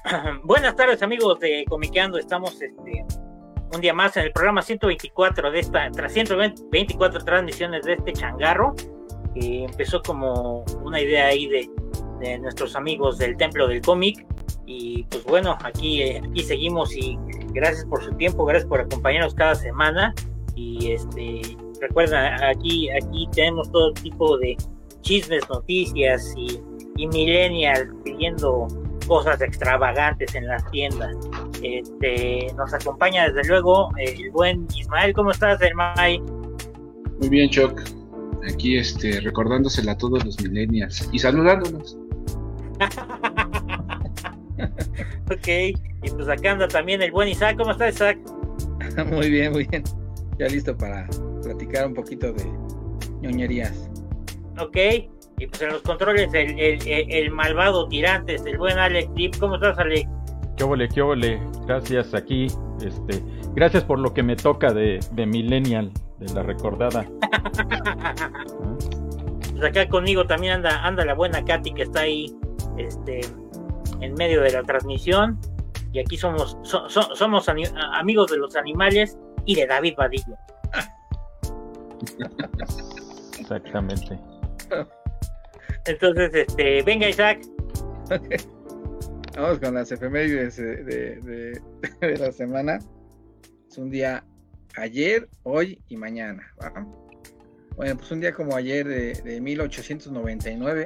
Buenas tardes, amigos de Comiqueando. Estamos un día más en el programa 124 de tras 124 transmisiones de este changarro, que empezó como una idea ahí de nuestros amigos del Templo del Cómic. Y pues bueno, aquí seguimos, y gracias por su tiempo, gracias por acompañarnos cada semana. Y recuerda, aquí tenemos todo tipo de chismes, noticias y millennials pidiendo cosas extravagantes en las tiendas. Nos acompaña desde luego el buen Ismael. ¿Cómo estás, Ismael? Muy bien, Choc. Aquí recordándosela a todos los millennials y saludándonos. Ok, y pues acá anda también el buen Isaac. ¿Cómo estás, Isaac? Muy bien, muy bien. Ya listo para platicar un poquito de ñoñerías. Ok, y pues en los controles el malvado tirantes, el buen Alex Deep. ¿Cómo estás, Alex? Qué óvole, gracias aquí. Gracias por lo que me toca de Millennial, de la recordada. Pues acá conmigo también anda la buena Katy, que está ahí en medio de la transmisión. Y aquí somos amigos de los animales y de David Vadillo. Exactamente. Entonces, venga, Isaac. Okay. Vamos con las efemérides de la semana. Es un día ayer, hoy y mañana, ¿va? Bueno, pues un día como ayer de 1899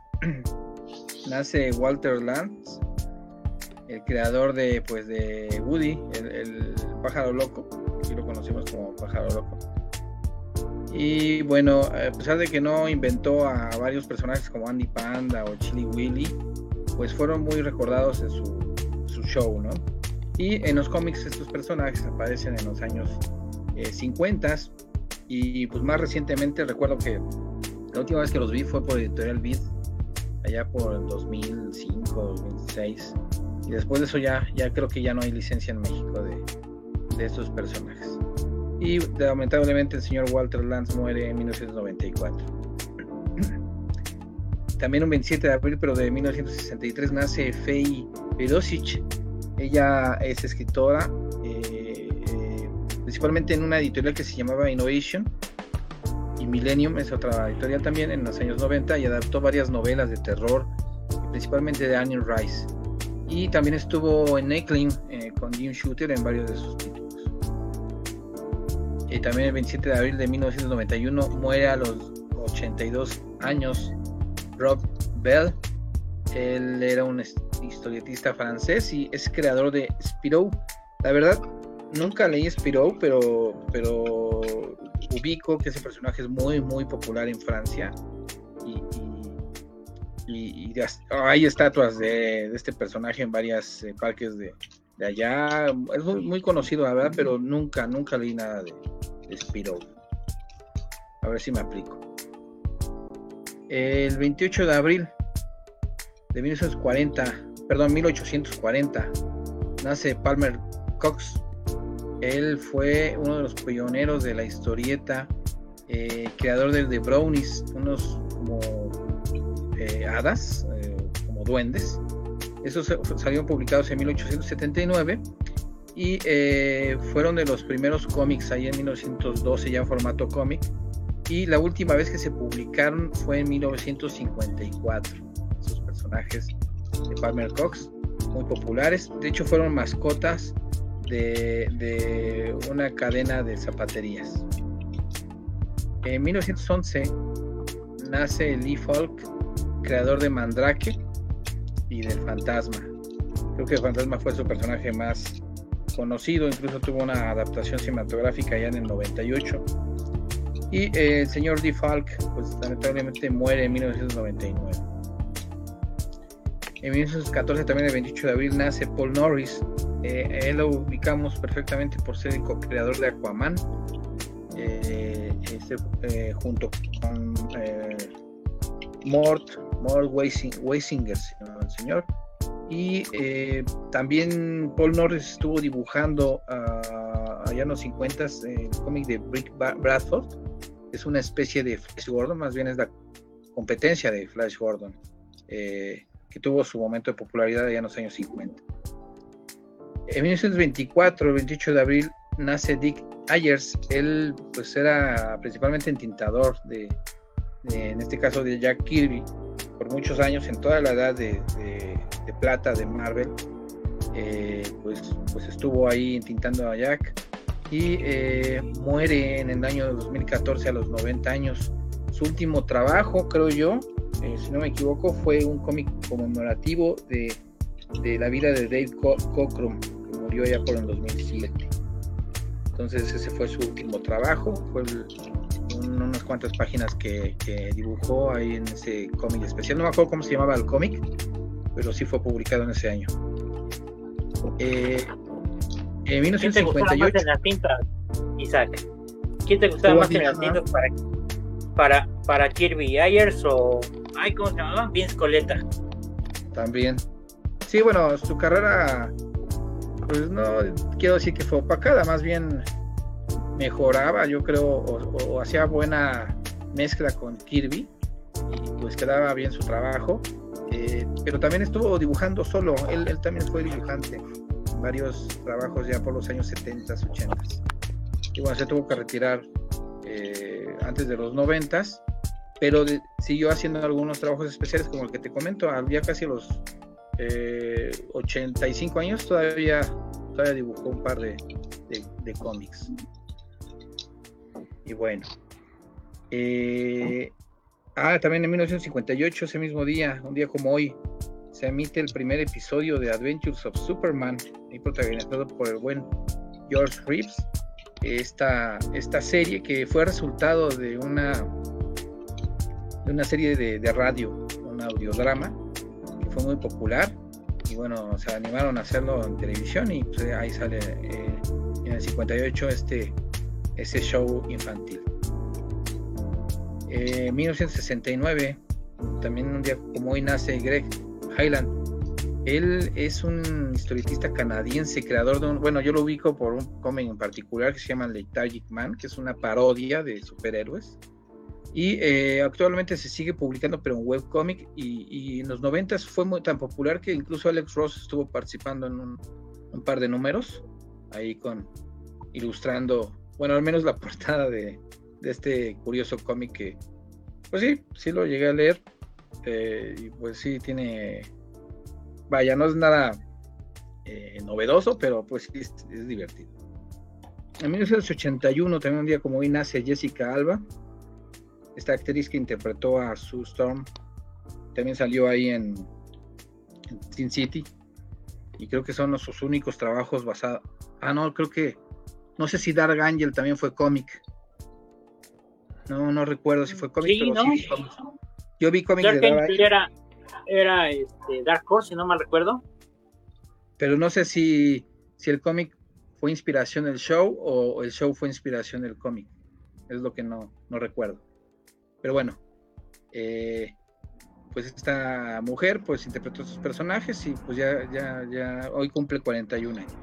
nace Walter Lantz, el creador de Woody, el pájaro loco, aquí lo conocemos como pájaro loco. Y bueno, a pesar de que no inventó a varios personajes como Andy Panda o Chili Willy, pues fueron muy recordados en su show, ¿no? Y en los cómics estos personajes aparecen en los años 50, y pues más recientemente recuerdo que la última vez que los vi fue por Editorial Vid, allá por el 2005, 2006, y después de eso ya creo que ya no hay licencia en México de estos personajes. Y lamentablemente el señor Walter Lantz muere en 1994. También un 27 de abril, pero de 1963, nace Faye Vedosic. Ella es escritora, principalmente en una editorial que se llamaba Innovation, y Millennium es otra editorial también en los años 90, y adaptó varias novelas de terror, principalmente de Anne Rice. Y también estuvo en Eckling con Jim Shooter en varios de sus títulos. Y también el 27 de abril de 1991 muere a los 82 años Rob Bell. Él era un historietista francés y es creador de Spirou. La verdad, nunca leí Spirou, pero ubico que ese personaje es muy, muy popular en Francia. Y hay estatuas de este personaje en varios parques de allá. Es muy, muy conocido, la verdad, pero nunca leí nada de Spirou. A ver si me aplico. El 28 de abril de 1840, nace Palmer Cox. Él fue uno de los pioneros de la historieta, creador de Brownies, unos como hadas, como duendes. Esos salieron publicados en 1879 y fueron de los primeros cómics ahí en 1912 ya en formato cómic, y la última vez que se publicaron fue en 1954. Esos personajes de Palmer Cox, muy populares, de hecho fueron mascotas de una cadena de zapaterías. En 1911 nace Lee Falk, creador de Mandrake y del Fantasma. Creo que el Fantasma fue su personaje más conocido, incluso tuvo una adaptación cinematográfica ya en el 98. Y el señor Lee Falk, pues lamentablemente muere en 1999. En 1914, también el 28 de abril, nace Paul Norris. Él lo ubicamos perfectamente por ser el co-creador de Aquaman, junto con Mort Weisinger, el señor. Y también Paul Norris estuvo dibujando allá en los 50 el cómic de Brick Bradford. Es una especie de Flash Gordon, más bien es la competencia de Flash Gordon, que tuvo su momento de popularidad allá en los años 50. En 1924, el 28 de abril, nace Dick Ayers. Él pues era principalmente entintador en este caso de Jack Kirby, por muchos años, en toda la edad de plata de Marvel. Pues estuvo ahí entintando a Jack y muere en el año 2014 a los 90 años. Su último trabajo, creo yo, si no me equivoco, fue un cómic conmemorativo de la vida de Dave Cockrum, que murió ya por el 2007. Entonces ese fue su último trabajo, fue unas cuantas páginas que dibujó ahí en ese cómic especial. No me acuerdo cómo se llamaba el cómic, pero sí fue publicado en ese año. En 1958. ¿Quién te gustaba más en las tintas, Isaac? ¿Quién te gustaba más en las tintas para Kirby Ayers o ¿cómo se llamaba? Vince Coletta. También. Sí, bueno, su carrera, pues no quiero decir que fue opacada, más bien mejoraba, yo creo, o hacía buena mezcla con Kirby y pues quedaba bien su trabajo, pero también estuvo dibujando solo. Él también fue dibujante en varios trabajos ya por los años 70s, 80s, y bueno, se tuvo que retirar antes de los 90s, pero siguió haciendo algunos trabajos especiales como el que te comento, ya casi a los 85 años todavía dibujó un par de cómics. Y bueno, también en 1958, ese mismo día, un día como hoy, se emite el primer episodio de Adventures of Superman, y protagonizado por el buen George Reeves. Esta serie que fue resultado de una serie de radio, un audiodrama que fue muy popular, y bueno, se animaron a hacerlo en televisión, y pues ahí sale en el 58 ese show infantil. 1969, también un día como hoy, nace Greg Hyland. Él es un historietista canadiense, creador de bueno, yo lo ubico por un cómic en particular que se llama Lethargic Man, que es una parodia de superhéroes, y actualmente se sigue publicando, pero en webcomic, y en los 90s fue tan popular que incluso Alex Ross estuvo participando en un par de números, ahí ilustrando, bueno, al menos la portada de este curioso cómic que, pues sí lo llegué a leer, y pues sí tiene, vaya, no es nada novedoso, pero pues sí es divertido. En 1981, también un día como hoy, nace Jessica Alba, esta actriz que interpretó a Sue Storm. También salió ahí en Sin City, y creo que son sus únicos trabajos basados. No sé si Dark Angel también fue cómic. No recuerdo si fue cómic, sí, pero ¿no? Sí, cómic. Yo vi cómic Dark de Dark Angel era Dark Horse, si no mal recuerdo. Pero no sé si el cómic fue inspiración del show o el show fue inspiración del cómic. Es lo que no recuerdo. Pero bueno, pues esta mujer pues interpretó sus personajes, y pues ya hoy cumple 41 años.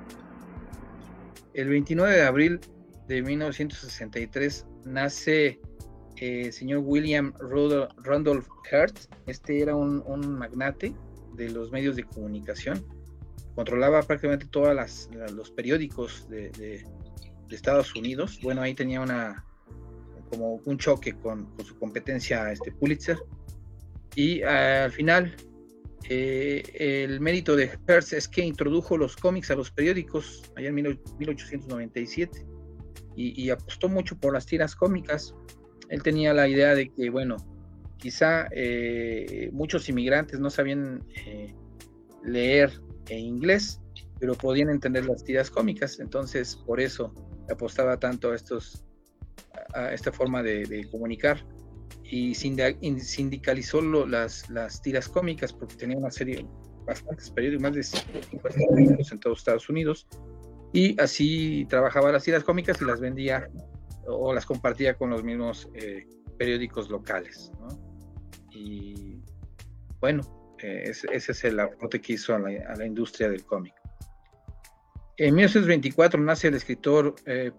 El 29 de abril de 1963 nace el señor William Randolph Hearst. Este era un magnate de los medios de comunicación. Controlaba prácticamente todos los periódicos de Estados Unidos. Bueno, ahí tenía como un choque con su competencia Pulitzer, y al final el mérito de Hearst es que introdujo los cómics a los periódicos allá en 1897, y apostó mucho por las tiras cómicas. Él tenía la idea de que, bueno, quizá muchos inmigrantes no sabían leer en inglés, pero podían entender las tiras cómicas, entonces por eso apostaba tanto a esta forma de comunicar, y sindicalizó las tiras cómicas, porque tenía una serie, bastantes periódicos, más de 50 periódicos en todos Estados Unidos, y así trabajaba las tiras cómicas y las vendía o las compartía con los mismos periódicos locales, ¿no? Y bueno, ese es el aporte que hizo a la industria del cómic. En 1924 nace el escritor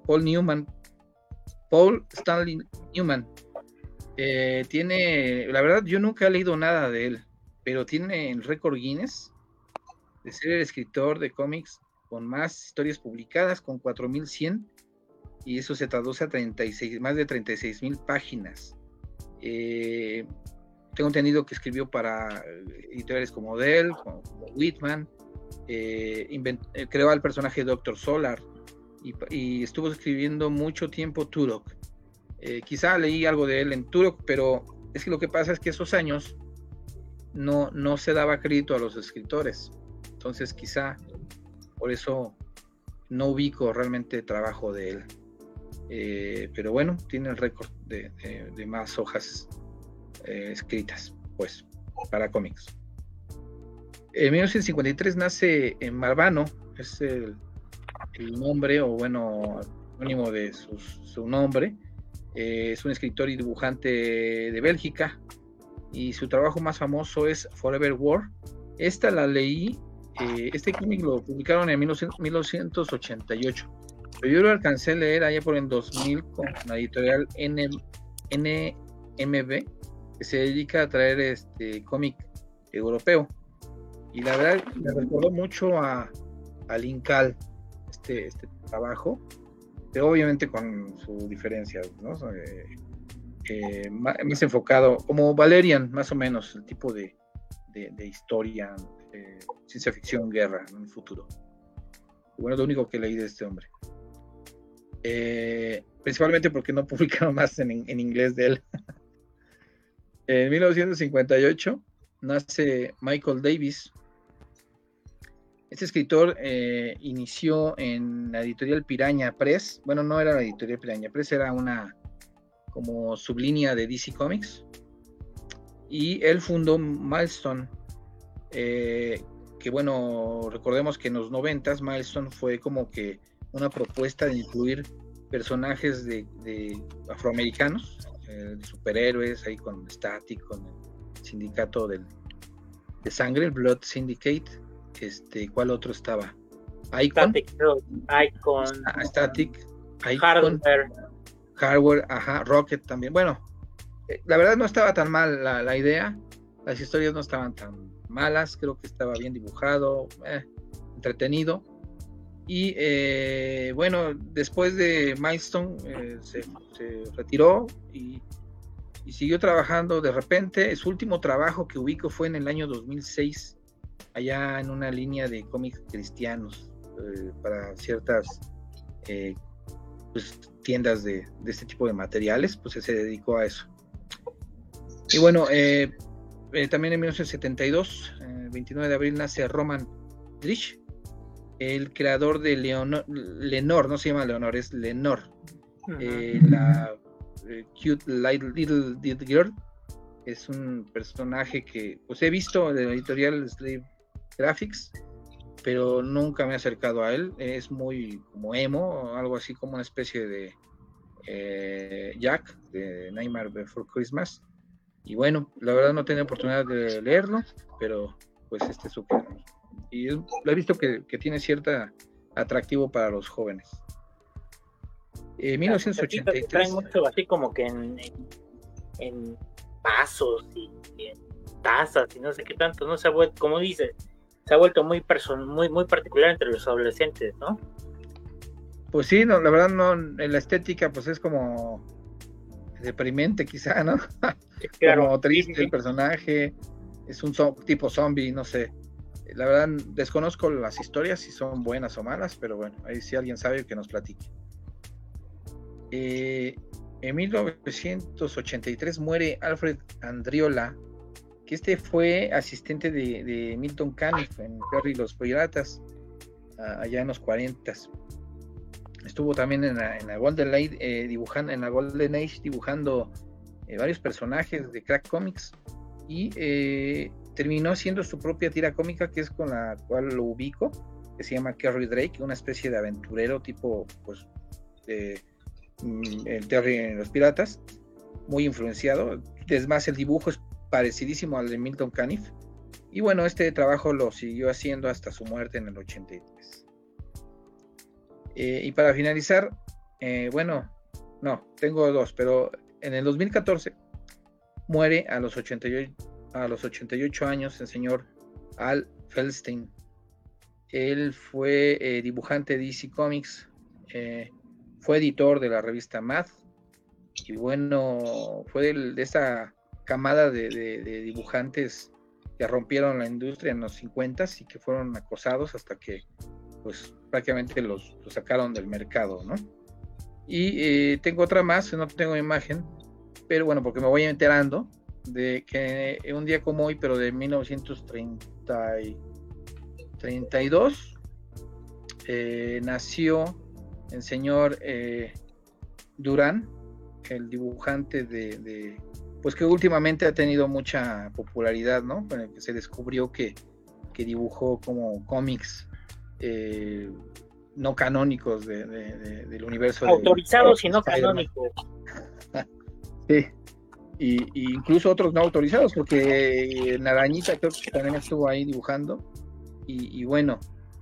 Paul Stanley Newman. La verdad, yo nunca he leído nada de él, pero tiene el récord Guinness de ser el escritor de cómics con más historias publicadas, con 4.100, y eso se traduce a más de 36.000 páginas. Tengo entendido que escribió para editoriales como Dell, como Whitman, creó al personaje Dr. Solar, y estuvo escribiendo mucho tiempo Turok. Quizá leí algo de él en Turok, pero es que lo que pasa es que esos años no se daba crédito a los escritores, entonces quizá por eso no ubico realmente trabajo de él. Pero bueno, tiene el récord de más hojas escritas, pues, para cómics. En 1953 nace en Marvano, es el nombre, o bueno, anónimo de su nombre. Es un escritor y dibujante de Bélgica, y su trabajo más famoso es Forever War. Esta la leí, este cómic lo publicaron en 1988, pero yo lo alcancé a leer allá por el 2000 con la editorial NMB, que se dedica a traer cómic europeo, y la verdad me recordó mucho a Linkal este trabajo, pero obviamente con su diferencia, ¿no? Más enfocado, como Valerian, más o menos, el tipo de historia, ciencia ficción, guerra en el futuro. Y bueno, lo único que leí de este hombre. Principalmente porque no publicaron más en inglés de él. En 1958 nace Michael Davis. Este escritor inició en la editorial Piranha Press. Bueno, no era la editorial Piranha Press, era una como sublínea de DC Comics. Y él fundó Milestone, que bueno, recordemos que en los 90s Milestone fue como que una propuesta de incluir personajes de afroamericanos, de superhéroes, ahí con Static, con el sindicato de sangre, el Blood Syndicate. ¿Cuál otro estaba? Icon. Static, Icon, Hardware, ajá, Rocket también. Bueno, la verdad no estaba tan mal la idea, las historias no estaban tan malas, creo que estaba bien dibujado, entretenido. Y bueno, después de Milestone se retiró y siguió trabajando. De repente, su último trabajo que ubico fue en el año 2006, allá en una línea de cómics cristianos para ciertas pues, tiendas de este tipo de materiales, pues se dedicó a eso. Y bueno, también en 1972, 29 de abril, nace Roman Drich, el creador de Lenore, no se llama Leonor, es Lenore, la Cute Little Girl. Es un personaje que pues he visto de la editorial Slave Graphics, pero nunca me he acercado a él. Es muy como emo, algo así como una especie de Jack de Nightmare Before Christmas. Y bueno, la verdad no tenía oportunidad de leerlo, pero pues este es su creador. Y lo he visto que tiene cierto atractivo para los jóvenes. 1983. Traen mucho así como que en vasos y en tazas y no sé qué tanto, ¿no? Se ha vuelto, como dices, se ha vuelto muy particular entre los adolescentes, ¿no? Pues sí, no, la verdad no, en la estética pues es como deprimente quizá, ¿no? Sí, claro. Como triste el personaje, es un tipo zombie, no sé. La verdad desconozco las historias si son buenas o malas, pero bueno, ahí si alguien sabe que nos platique. En 1983 muere Alfred Andriola, que fue asistente de Milton Caniff en Perry y los Piratas, allá en los 40s. Estuvo también en la Golden Age dibujando varios personajes de Crack Comics, y terminó haciendo su propia tira cómica, que es con la cual lo ubico, que se llama Kerry Drake, una especie de aventurero tipo pues el Terry en los Piratas, muy influenciado. Es más, el dibujo es parecidísimo al de Milton Caniff, y bueno, este trabajo lo siguió haciendo hasta su muerte en el 83. Y para finalizar, bueno, no, tengo dos, pero en el 2014 muere a los 88 años el señor Al Feldstein. Él fue dibujante de DC Comics, fue editor de la revista Mad, y bueno, fue de esa camada de dibujantes que rompieron la industria en los 50s y que fueron acosados hasta que pues prácticamente los sacaron del mercado, ¿no? Y tengo otra más, no tengo imagen, pero bueno, porque me voy enterando de que un día como hoy, pero de 1932, nació el señor Durán, el dibujante pues que últimamente ha tenido mucha popularidad, ¿no? Con el que se descubrió que dibujó como cómics no canónicos del universo. Autorizados y no canónicos. Sí. Y incluso otros no autorizados, porque Narañita creo que también estuvo ahí dibujando. Y bueno,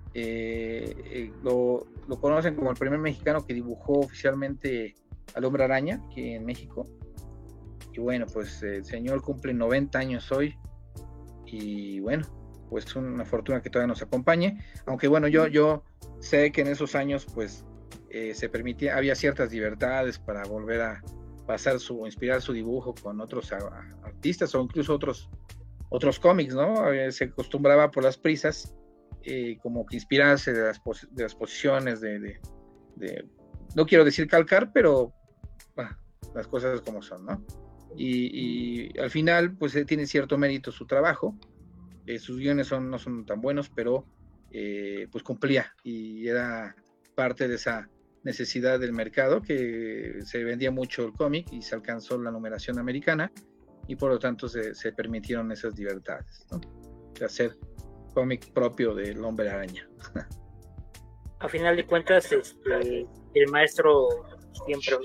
lo conocen como el primer mexicano que dibujó oficialmente al Hombre Araña aquí en México. Y bueno, pues el señor cumple 90 años hoy. Y bueno, pues una fortuna que todavía nos acompañe. Aunque bueno, yo sé que en esos años pues se permitía, había ciertas libertades para volver a inspirar su dibujo con otros artistas o incluso otros cómics, ¿no? Se acostumbraba por las prisas como que inspirarse de las posiciones de no quiero decir calcar, pero las cosas como son, ¿no? Y al final pues tiene cierto mérito su trabajo, sus guiones no son tan buenos, pero pues cumplía y era parte de esa necesidad del mercado, que se vendía mucho el cómic y se alcanzó la numeración americana y por lo tanto se permitieron esas libertades, ¿no? De hacer cómic propio del Hombre Araña. A final de cuentas, el maestro siempre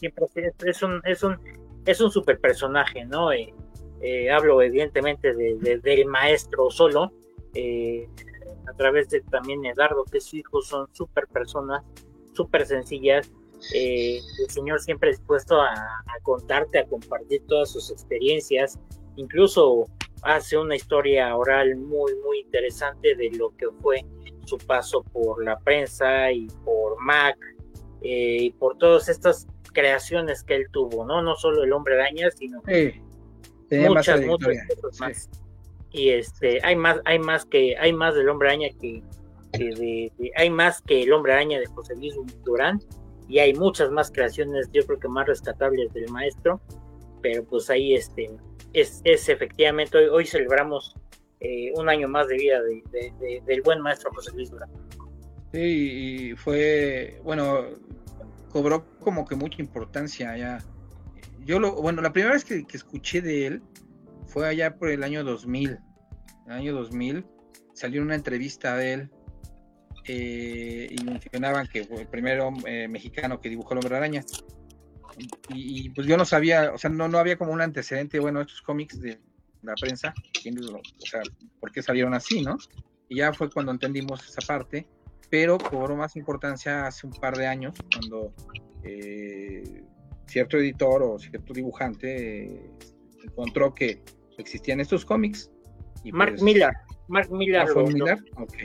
es un super personaje, ¿no? Hablo evidentemente del maestro solo, a través de también Edardo, que es su hijo, son super personas, súper sencillas. El señor siempre dispuesto a contarte, a compartir todas sus experiencias, incluso hace una historia oral muy muy interesante de lo que fue su paso por la prensa y por Mac, y por todas estas creaciones que él tuvo, no solo el Hombre Araña, sino muchas cosas más. Y hay más del Hombre Araña hay más que el Hombre Araña de José Luis Durán, y hay muchas más creaciones, yo creo que más rescatables del maestro, pero pues ahí es efectivamente, hoy celebramos un año más de vida del buen maestro José Luis Durán. Sí, y fue, bueno, cobró como que mucha importancia ya. La primera vez que escuché de él fue allá por el año 2000. En el año 2000 salió una entrevista de él, y mencionaban que fue el primero mexicano que dibujó el Hombre Araña, y pues yo no sabía, o sea, no había como un antecedente, bueno, estos cómics de la prensa, o sea, por qué salieron así, ¿no? Y ya fue cuando entendimos esa parte, pero cobró más importancia hace un par de años, cuando cierto editor o cierto dibujante encontró que existían estos cómics. Y Mark Millar. ¿Fue Millar? Ok.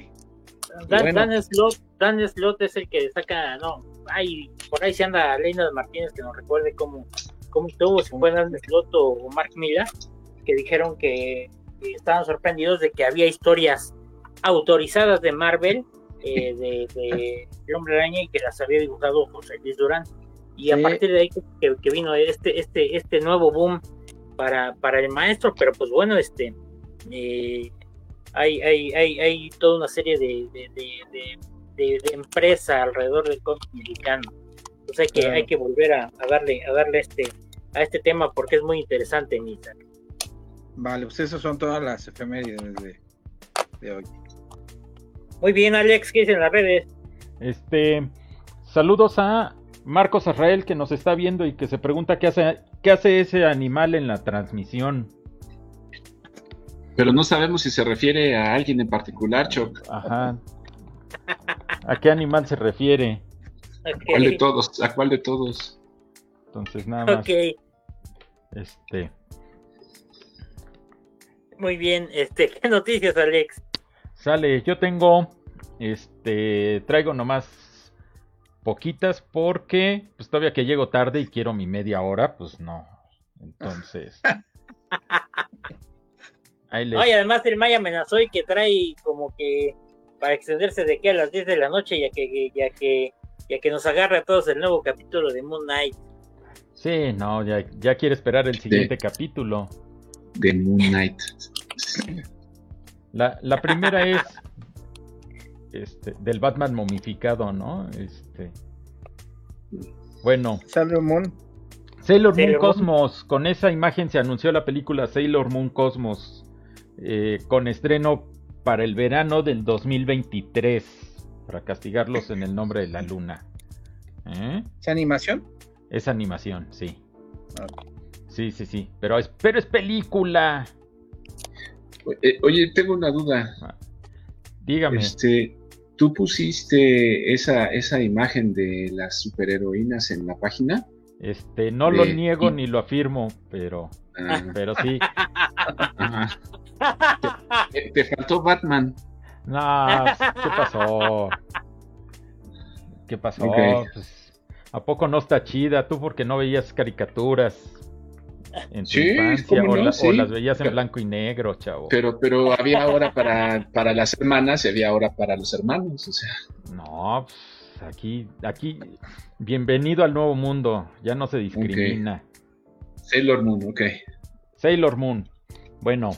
Dan Slott es el que saca, por ahí se anda Leina Martínez, que nos recuerde cómo estuvo, si fue Dan Slott o Mark Millar, que dijeron que estaban sorprendidos de que había historias autorizadas de Marvel, de El Hombre Araña, y que las había dibujado José Luis Durán, y a partir de ahí que vino este nuevo boom para el maestro. Pero pues bueno, hay toda una serie de empresa alrededor del cómic mexicano. Entonces hay que volver a darle a este tema, porque es muy interesante, Misa. Vale, pues esas son todas las efemérides de hoy. Muy bien, Alex, ¿qué dicen en las redes? Saludos a Marcos Israel, que nos está viendo y que se pregunta qué hace ese animal en la transmisión. Pero no sabemos si se refiere a alguien en particular, Choc. Ajá. ¿A qué animal se refiere? Okay. ¿A cuál de todos? Entonces nada más. Okay. Muy bien, ¿qué noticias, Alex? Sale, yo tengo traigo nomás poquitas porque pues todavía que llego tarde y quiero mi media hora, pues no. Entonces, ahí les... Oye, además el Maya amenazó y que trae como que para extenderse de aquí a las 10 de la noche, ya que nos agarra a todos el nuevo capítulo de Moon Knight. Sí, no, ya quiere esperar el siguiente capítulo. De Moon Knight. La primera es del Batman momificado, ¿no? Bueno. Sailor Moon Cosmos. Con esa imagen se anunció la película Sailor Moon Cosmos, con estreno para el verano del 2023, para castigarlos en el nombre de la luna. ¿Es animación? Es animación, sí. Okay. Sí. Pero es película. Oye, tengo una duda. Dígame. ¿Tú pusiste esa imagen de las superheroínas en la página? No lo niego ni lo afirmo, pero sí. Ajá. Te faltó Batman. No, ¿Qué pasó? Okay. Pues, ¿a poco no está chida? Tú porque no veías caricaturas en tu infancia, ¿cómo no? o las veías en blanco y negro, chavo. Pero había hora para las hermanas y había hora para los hermanos, o sea. No, pues aquí, bienvenido al nuevo mundo, ya no se discrimina. Okay. Sailor Moon, ok. Sailor Moon. Bueno,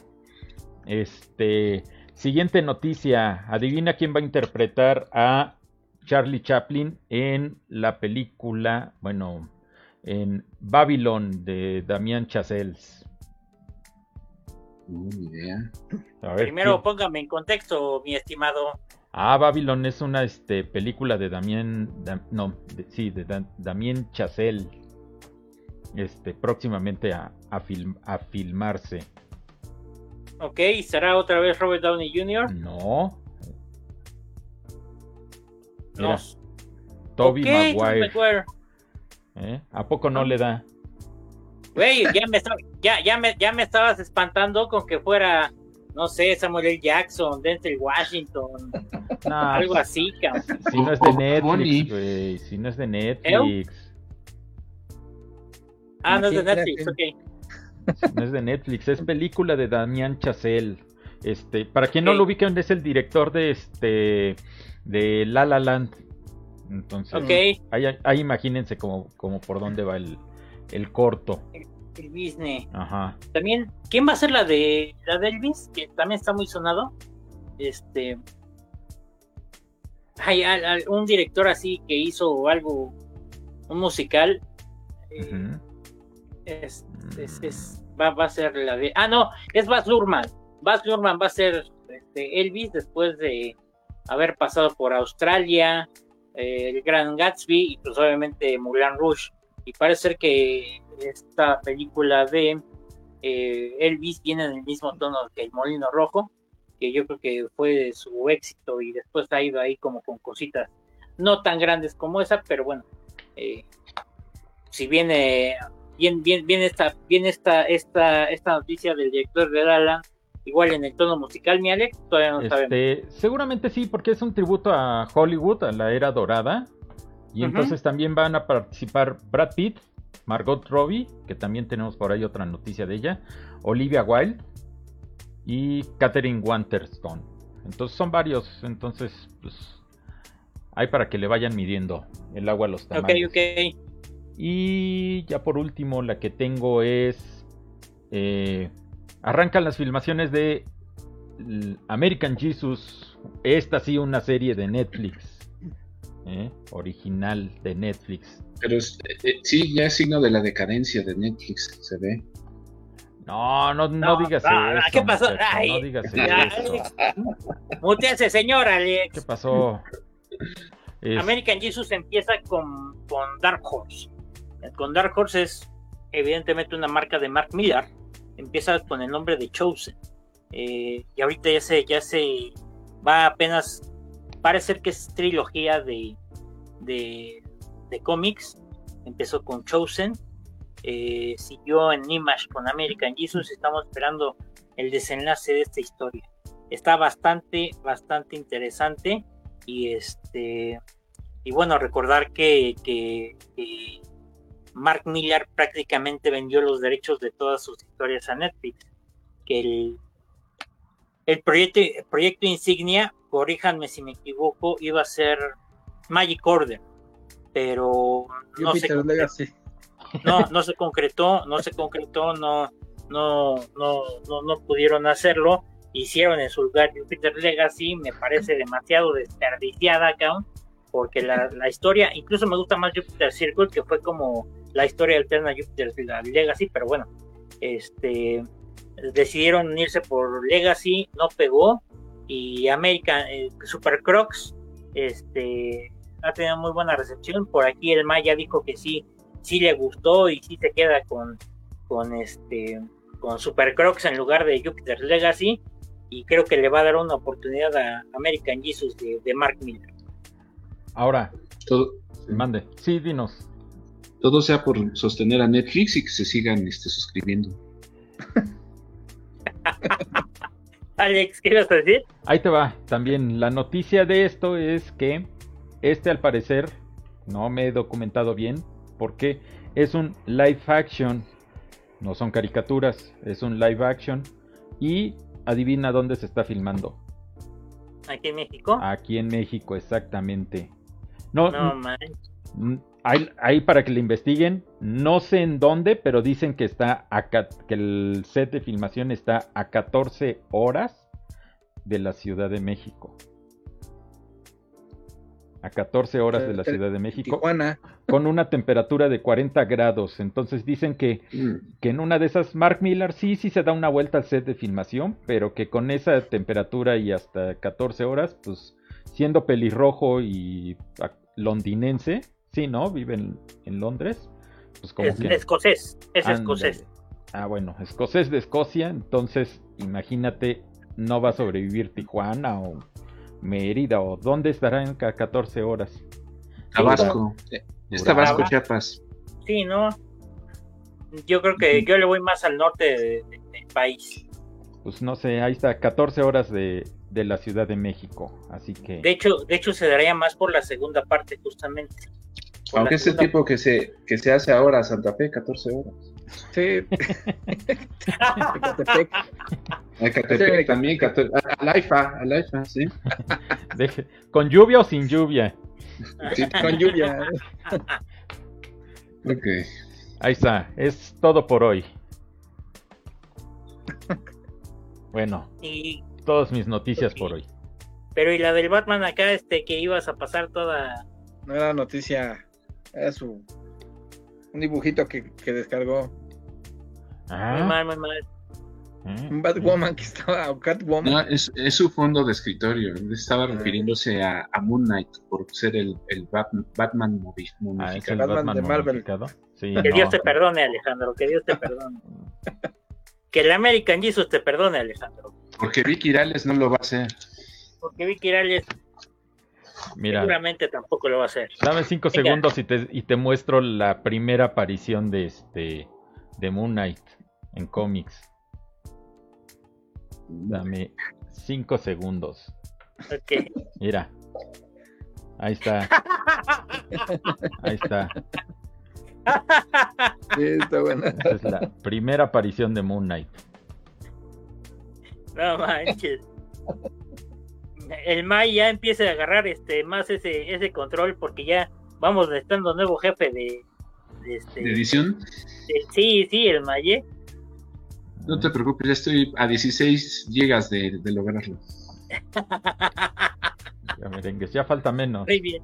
siguiente noticia. Adivina quién va a interpretar a Charlie Chaplin en la película, en Babylon de Damien Chazelle. Ni idea. A ver, primero póngame en contexto, mi estimado. Babylon es una película de Damien Chazelle, próximamente a filmarse. Ok, ¿será otra vez Robert Downey Jr.? No. No. Tobey Okay, Maguire. ¿A poco no le da? Güey, ya me estabas espantando con que fuera, no sé, Samuel L. Jackson, Denzel Washington, algo así, cabrón. Si no es de Netflix, güey. Si no es de Netflix. No es de Netflix, ok. No es de Netflix, es película de Damien Chazelle. Para quien no lo ubiquen, es el director de La La Land. Entonces, ahí imagínense como por dónde va el corto. El business. Ajá. También, ¿quién va a ser la de Elvis? Que también está muy sonado. Hay un director así que hizo algo, un musical. Va a ser la de... no, es Baz Luhrmann. Baz Luhrmann va a ser Elvis después de haber pasado por Australia, el Gran Gatsby y pues obviamente Moulin Rouge. Y parece ser que esta película de Elvis viene en el mismo tono que El Molino Rojo, que yo creo que fue su éxito y después ha ido ahí como con cositas no tan grandes como esa, pero bueno, si viene esta noticia del director de La La Land, igual en el tono musical, mi Alex, todavía no sabemos. Seguramente sí, porque es un tributo a Hollywood, a la era dorada, y entonces también van a participar Brad Pitt, Margot Robbie, que también tenemos por ahí otra noticia de ella, Olivia Wilde y Katherine Waterston. Entonces son varios, entonces pues hay para que le vayan midiendo el agua a los tamales. Ok. Y ya por último, la que tengo es... arrancan las filmaciones de American Jesus. Esta sí, una serie de Netflix. Original de Netflix. Pero sí, ya es signo de la decadencia de Netflix, se ve. No digas eso. ¿Qué pasó? No digas eso. Mutease, señor Alex. ¿Qué pasó? American Jesus empieza con Dark Horse. Con Dark Horse es evidentemente una marca de Mark Millar. Empieza con el nombre de Chosen. Y ahorita ya se va apenas. Parece que es trilogía de cómics. Empezó con Chosen. Siguió en Image con American Jesus. Estamos esperando el desenlace de esta historia. Está bastante interesante. y bueno, recordar que Mark Millar prácticamente vendió los derechos de todas sus historias a Netflix, que el proyecto insignia, corríjanme si me equivoco, iba a ser Magic Order, pero no se concretó, no pudieron hacerlo. Hicieron en su lugar Jupiter Legacy, me parece demasiado desperdiciada acá, porque la historia, incluso me gusta más Jupiter Circle, que fue como la historia alterna de Jupiter Legacy, pero bueno, decidieron irse por Legacy, no pegó, y American Super Crocs ha tenido muy buena recepción. Por aquí el Maya dijo que sí le gustó y sí se queda con Super Crocs en lugar de Jupiter Legacy, y creo que le va a dar una oportunidad a American Jesus de Mark Millar. Ahora, mande. Sí, dinos. Todo sea por sostener a Netflix y que se sigan suscribiendo. Alex, ¿qué ibas a decir? Ahí te va. También la noticia de esto es que al parecer, no me he documentado bien, porque es un live action, no son caricaturas, es un live action, y adivina dónde se está filmando. ¿Aquí en México? Aquí en México, exactamente. No man. Ahí para que le investiguen, no sé en dónde, pero dicen que que el set de filmación está a 14 horas de la Ciudad de México. A 14 horas de la Ciudad de México. Tijuana. Con una temperatura de 40 grados. Entonces dicen que en una de esas, Mark Millar sí se da una vuelta al set de filmación, pero que con esa temperatura y hasta 14 horas, pues siendo pelirrojo y londinense, sí, ¿no? Vive en Londres. Pues como que escocés, escocés. Ah, bueno, escocés de Escocia. Entonces, imagínate, no va a sobrevivir Tijuana o Mérida, o dónde estarán a 14 horas. Tabasco. Está Tabasco, Chiapas. Sí, ¿no? Yo creo que yo le voy más al norte del país. Pues no sé, ahí está, 14 horas de la Ciudad de México, así que... De hecho se daría más por la segunda parte, justamente. Aunque es el tipo que se hace ahora Santa Fe, 14 horas. Sí. Ecatepec también, Alaifa, sí. ¿Con lluvia o sin lluvia? Sí, con lluvia. Ok. Ahí está, es todo por hoy. Bueno, y todas mis noticias por hoy. Pero y la del Batman acá, que ibas a pasar toda... No era noticia, era un dibujito que descargó. Muy mal. Un Batwoman que estaba, o Catwoman. No, es su fondo de escritorio. Estaba refiriéndose a Moon Knight por ser el Batman modificado. ¿Es el Batman de Marvel? Sí, que Dios te perdone, Alejandro, que Dios te perdone. Que el American Jesus te perdone, Alejandro. Porque Vicky Irales no lo va a hacer. Porque Vicky Irales seguramente tampoco lo va a hacer. Dame 5 segundos y te muestro la primera aparición de Moon Knight en cómics. Dame 5 segundos. Ok. Mira. Ahí está. Ahí está. Sí, está buena. Esta es la primera aparición de Moon Knight. No manches. El Mai ya empieza a agarrar más ese control, porque ya vamos necesitando nuevo jefe de edición. Sí, el Mai. No te preocupes, ya estoy a 16 gigas de lograrlo. Ya merengues, ya falta menos. Muy bien.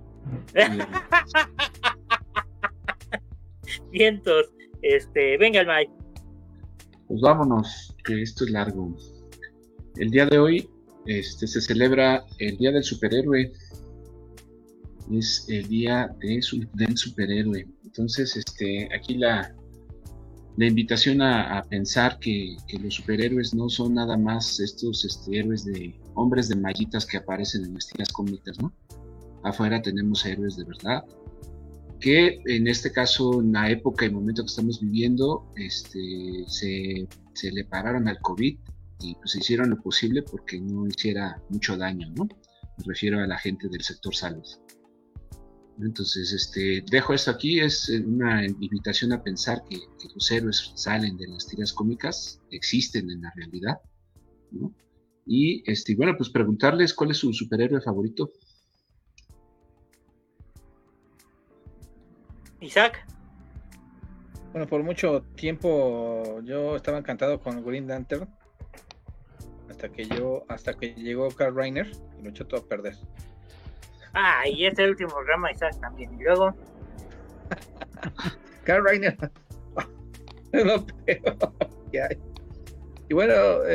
Vientos. Venga el Mai. Pues vámonos, que esto es largo. El día de hoy se celebra el Día del Superhéroe. Es el Día del Superhéroe. Entonces, aquí la invitación a pensar que los superhéroes no son nada más estos héroes de hombres de mallitas que aparecen en las tiras cómicas, ¿no? Afuera tenemos héroes de verdad, que en este caso, en la época y momento que estamos viviendo, se le pararon al COVID y pues hicieron lo posible porque no hiciera mucho daño, ¿no? Me refiero a la gente del sector salud. Entonces, dejo esto aquí, es una invitación a pensar que los héroes salen de las tiras cómicas, existen en la realidad, ¿no? Y bueno, pues preguntarles cuál es su superhéroe favorito. Isaac. Bueno, por mucho tiempo yo estaba encantado con Green Lantern hasta que llegó Carl Reiner y lo echó todo a perder. Y es el último programa, Isaac también. Y luego Carl Reiner es lo peor que hay. Y bueno,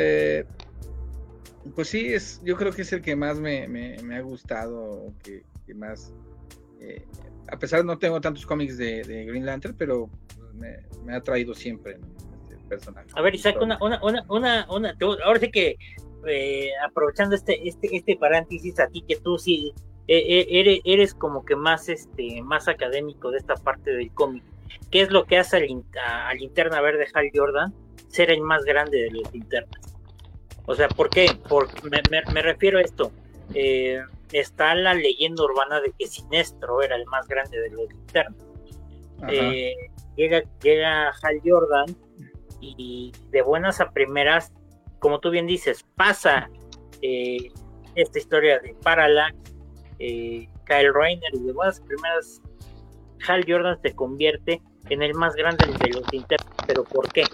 pues sí, yo creo que es el que más me ha gustado, que más, a pesar de no tengo tantos cómics de Green Lantern, pero me ha traído siempre, ¿no? Este personaje. A ver, Isaac, ahora sí que aprovechando este paréntesis, a ti que tú sí eres como que más académico de esta parte del cómic, ¿qué es lo que hace a Linterna Verde Hal Jordan ser el más grande de los linternas? O sea, ¿por qué? Me refiero a esto. Está la leyenda urbana de que Sinestro era el más grande de los linternas. Llega Hal Jordan y de buenas a primeras, como tú bien dices, pasa esta historia de Parallax, Kyle Rayner, y de buenas a primeras Hal Jordan se convierte en el más grande de los linternas. ¿Pero por qué?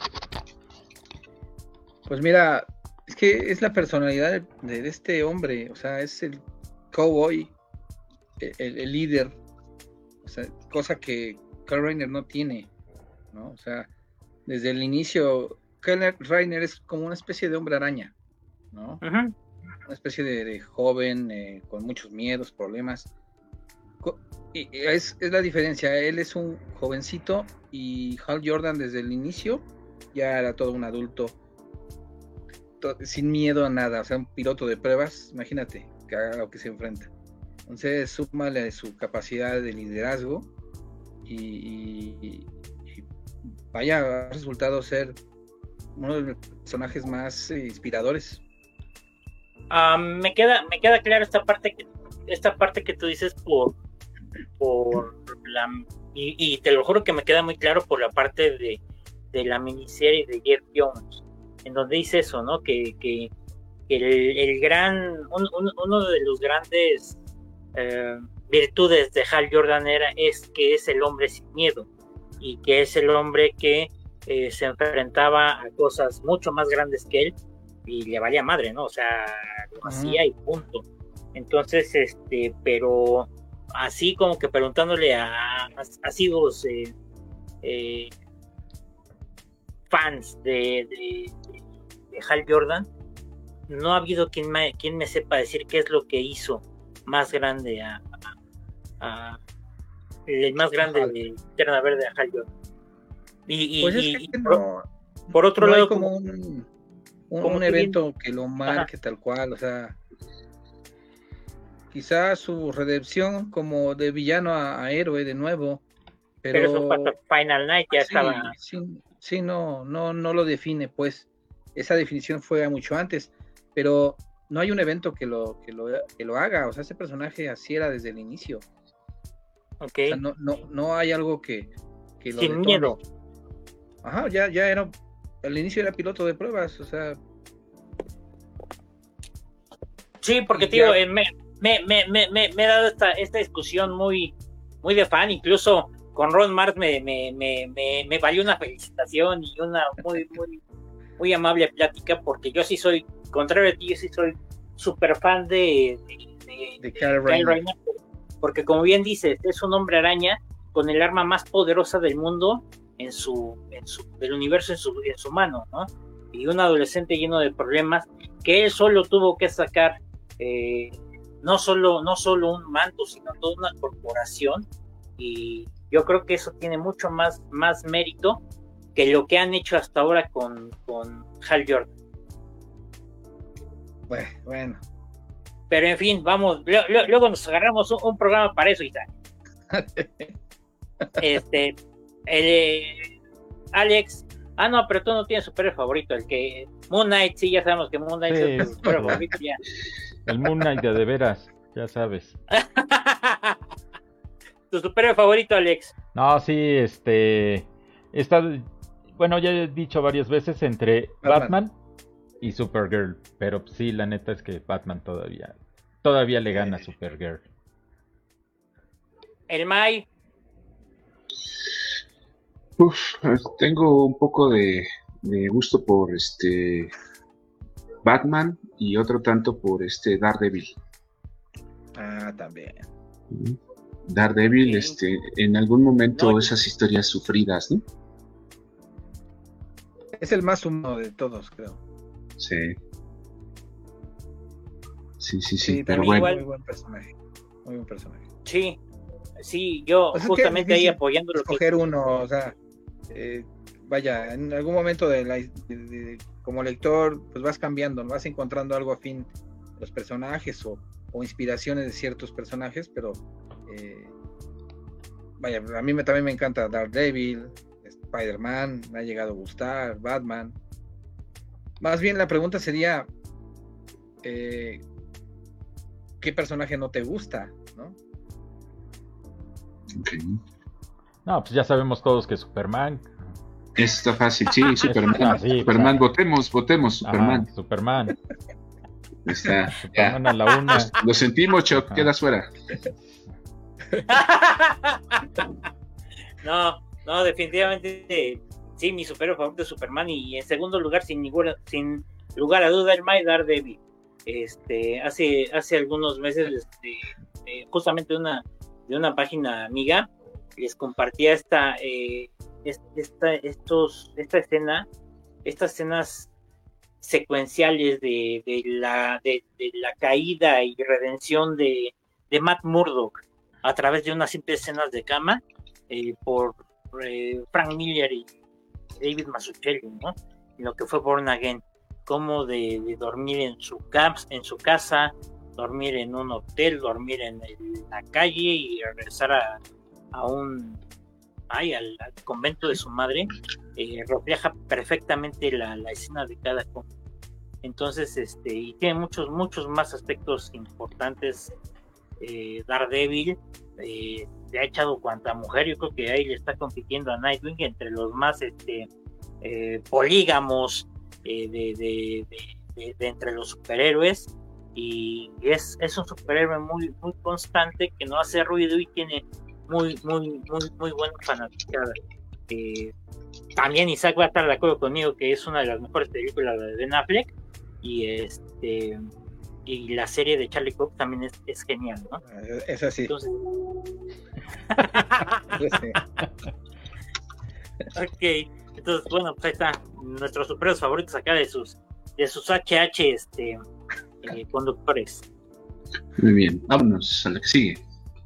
Pues mira, es que es la personalidad de este hombre, o sea, es el cowboy, el líder, o sea, cosa que Kyle Rayner no tiene, ¿no? O sea, desde el inicio, Kyle Rayner es como una especie de hombre araña, ¿no? Uh-huh. Una especie de joven con muchos miedos, problemas. Y es la diferencia, él es un jovencito y Hal Jordan desde el inicio ya era todo un adulto, sin miedo a nada, o sea, un piloto de pruebas, imagínate que haga lo que se enfrenta. Entonces, súmale su capacidad de liderazgo y vaya, ha resultado ser uno de los personajes más inspiradores. Me queda claro esta parte que tú dices por la, y te lo juro que me queda muy claro por la parte de la miniserie de Jeff Jones, en donde dice eso, ¿no? Que uno de los grandes virtudes de Hal Jordan es que es el hombre sin miedo, y que es el hombre que se enfrentaba a cosas mucho más grandes que él y le valía madre, ¿no? O sea, lo hacía y punto. Entonces, pero así como que preguntándole a asiduos fans de Hal Jordan, no ha habido quien me sepa decir qué es lo que hizo más grande el más grande de Linterna Verde a Hal Jordan. Por otro no lado, hay como un evento que lo marque tal cual, o sea, quizás su redención como de villano a héroe de nuevo, pero eso fue hasta Final Night, ya estaba. Sí, no lo define, pues esa definición fue mucho antes, pero no hay un evento que lo haga, o sea, ese personaje así era desde el inicio. Okay. O sea, no hay algo que lo sin detone. Miedo. Ajá, ya era, al inicio era piloto de pruebas, o sea. Sí, porque tío, me he dado esta discusión muy, muy de fan, incluso con Ron Mars me valió una felicitación y una muy, muy, muy amable plática, porque yo sí soy, contrario a ti, yo sí soy súper fan de Kyle Rayner, porque como bien dices, es un hombre araña con el arma más poderosa del mundo del universo en su mano, ¿no? Y un adolescente lleno de problemas que él solo tuvo que sacar, no solo un manto, sino toda una corporación, y yo creo que eso tiene mucho más mérito que lo que han hecho hasta ahora con Hal Jordan. Bueno. Pero en fin, vamos, luego nos agarramos un programa para eso, Isaac. Alex, no, pero tú no tienes superhéroe favorito, el que Moon Knight, sí, ya sabemos que Moon Knight es tu superhéroe favorito ya. El Moon Knight de veras. ya sabes. ¿Tu superhéroe favorito, Alex? No, sí, bueno, ya he dicho varias veces entre Batman y Supergirl, pero sí, la neta es que Batman todavía le gana a Supergirl. El Mai. Tengo un poco de gusto por Batman y otro tanto por Daredevil. Ah, también. Daredevil, en algún momento esas historias sufridas, ¿no? Es el más humano de todos, creo. Sí. Sí, Sí, pero también bueno. Muy buen personaje. Muy buen personaje. Sí, yo Pues justamente ahí apoyando lo que... Escoger uno, o sea, vaya, en algún momento como lector, pues vas cambiando, vas encontrando algo afín a los personajes o inspiraciones de ciertos personajes, pero vaya, a mí también me encanta Daredevil, Spider-Man, me ha llegado a gustar, Batman. Más bien la pregunta sería, ¿qué personaje no te gusta, no? Okay. No, pues ya sabemos todos que Superman. Está fácil, sí, Superman. Sí, Superman, votemos, Superman. Ajá, Superman. Está, Superman a la una. Lo sentimos, Chuck, quedas fuera. No, definitivamente sí, mi superhéroe favorito es Superman, y en segundo lugar, sin lugar a duda, el My Daredevil. Hace algunos meses, justamente de una página amiga, les compartía estas escenas secuenciales de la caída y redención de Matt Murdock a través de unas simples escenas de cama, por Frank Miller y David Mazzucchelli, ¿no? En lo que fue Born Again, como de dormir en su casa, dormir en un hotel, dormir en la calle y regresar al convento de su madre. Refleja perfectamente la escena de cada cosa. Entonces, y tiene muchos más aspectos importantes. Daredevil le ha echado cuanta mujer, yo creo que ahí le está compitiendo a Nightwing entre los más polígamos de entre los superhéroes, y es un superhéroe muy constante, que no hace ruido y tiene muy buena fanaticada. También Isaac va a estar de acuerdo conmigo que es una de las mejores películas de Ben Affleck, y la serie de Charlie Cox también es genial, ¿no? Es así. Entonces... Ok, entonces bueno, pues ahí está nuestros superhéroes favoritos acá de sus HH conductores. Muy bien, vámonos a la que sigue.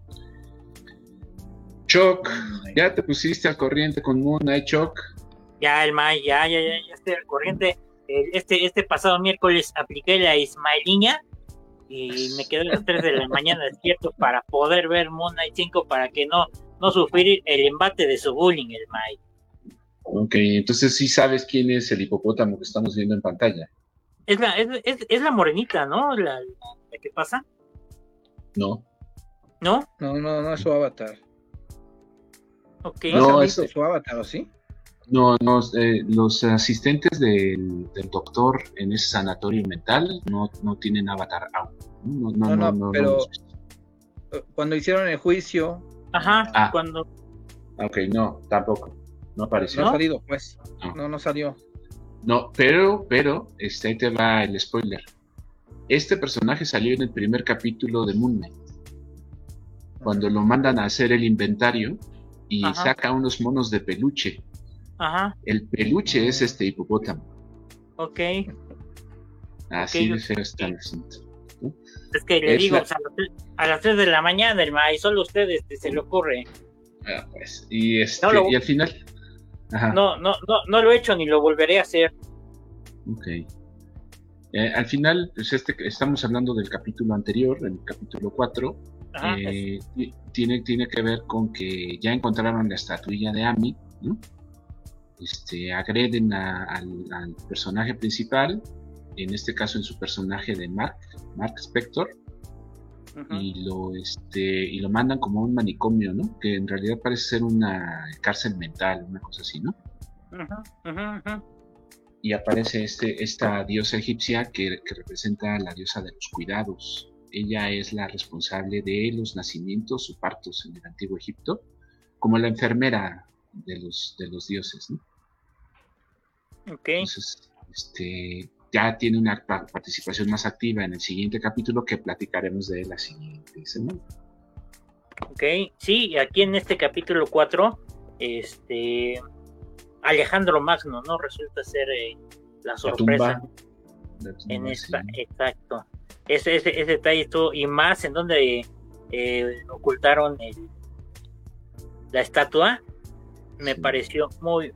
Chuck, ¿ya te pusiste al corriente con Moon Knight, Chuck? Ya, el May, ya estoy al corriente. Este pasado miércoles apliqué la Ismaeliña y me quedé a las 3 de la mañana despierto para poder ver Moon Knight 5, para que no sufrir el embate de su bullying, el May. Ok, entonces sí sabes quién es el hipopótamo que estamos viendo en pantalla. Es la morenita, ¿no? La que pasa. No. ¿No? No es su avatar. Okay. ¿No es su avatar, o sí? No, los asistentes del doctor en ese sanatorio mental no tienen avatar aún. No, pero cuando hicieron el juicio... Ajá, cuando... Ok, no, tampoco. No apareció. No ha salido, pues. No salió. No, pero ahí te va el spoiler. Este personaje salió en el primer capítulo de Moon Knight. Cuando lo mandan a hacer el inventario y saca unos monos de peluche. Ajá. El peluche es este hipopótamo. Ok. Así de feo está el asunto. ¿No? Es que le digo, a las 3 de la mañana, hermano, y solo a ustedes se le ocurre. Pues, y y al final. Ajá. No lo he hecho ni lo volveré a hacer. Ok. Al final, pues estamos hablando del capítulo anterior, el capítulo 4. Tiene que ver con que ya encontraron la estatuilla de Amy, ¿no? Agreden al personaje principal, en este caso en su personaje de Mark Spector, y lo mandan como a un manicomio, ¿no? Que en realidad parece ser una cárcel mental, una cosa así, ¿no? Y aparece esta diosa egipcia que representa a la diosa de los cuidados. Ella es la responsable de los nacimientos o partos en el antiguo Egipto, como la enfermera de los dioses, ¿no? Okay. Entonces, ya tiene una participación más activa en el siguiente capítulo, que platicaremos de la siguiente semana. Ok, sí, aquí en este capítulo 4, Alejandro Magno, ¿no? Resulta ser la sorpresa la tumba, en esta, sí. exacto. Ese detalle estuvo, y más en donde ocultaron la estatua, me pareció muy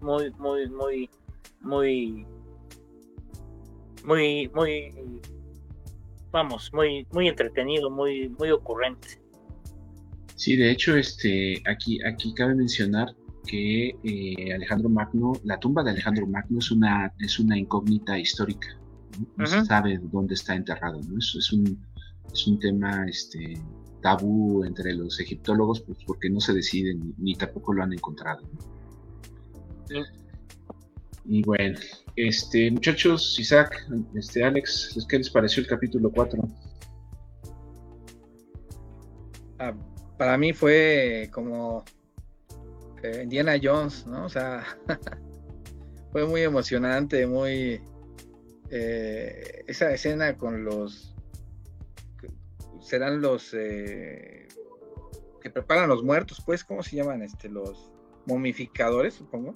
entretenido, muy ocurrente. Sí, de hecho, aquí cabe mencionar que Alejandro Magno, la tumba de Alejandro Magno es una incógnita histórica, ¿no? No se sabe dónde está enterrado, ¿no? Es un tema tabú entre los egiptólogos, pues porque no se deciden ni tampoco lo han encontrado, ¿no? Y bueno, muchachos, Isaac, Alex, ¿qué les pareció el capítulo 4? Para mí fue como Indiana Jones, ¿no? O sea, fue muy emocionante, muy esa escena con serán los que preparan los muertos, pues, ¿cómo se llaman? Los momificadores, supongo.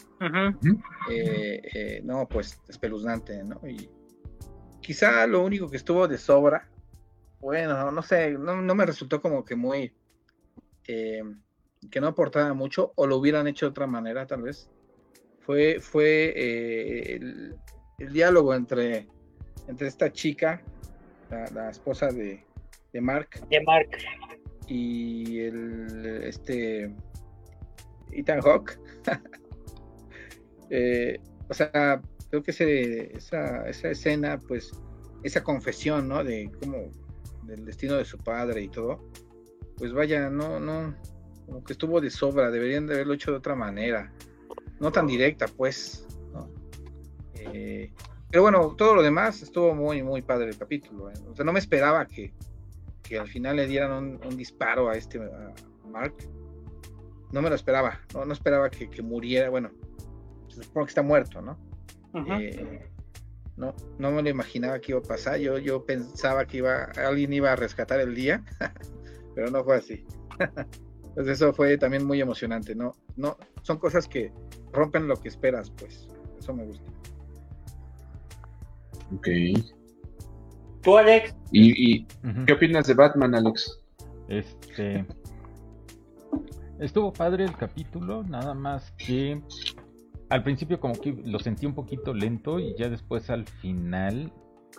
No, pues espeluznante, ¿no? Y quizá lo único que estuvo de sobra, bueno, no sé, no me resultó como que muy que no aportaba mucho, o lo hubieran hecho de otra manera, tal vez. Fue el diálogo entre esta chica, la esposa de Mark. Y Ethan Hawke. O sea, creo que esa escena, pues, esa confesión, ¿no? De cómo, del destino de su padre y todo, pues vaya, no, como que estuvo de sobra, deberían de haberlo hecho de otra manera, no tan directa, pues, ¿no? Pero bueno, todo lo demás estuvo muy padre el capítulo, ¿eh? O sea, no me esperaba que al final le dieran un disparo a Mark. No me lo esperaba, no esperaba que muriera. Bueno, se supone que está muerto, ¿no? No me lo imaginaba que iba a pasar. Yo pensaba que alguien iba a rescatar el día, pero no fue así. Entonces eso fue también muy emocionante, ¿no? Son cosas que rompen lo que esperas, pues. Eso me gusta. Ok. ¿Tú, Alex? ¿Y qué opinas de Batman, Alex? Estuvo padre el capítulo, nada más que al principio como que lo sentí un poquito lento, y ya después al final,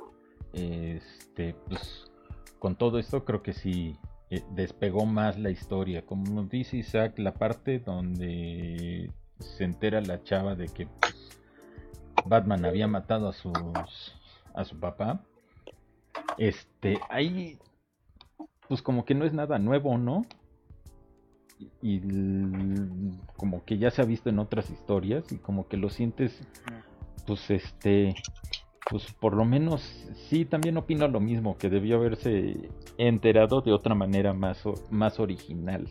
pues con todo esto creo que sí despegó más la historia. Como dice Isaac, la parte donde se entera la chava de que Batman había matado a su papá, ahí pues como que no es nada nuevo, ¿no? Y como que ya se ha visto en otras historias, y como que lo sientes, pues pues por lo menos sí, también opino lo mismo, que debió haberse enterado de otra manera más original.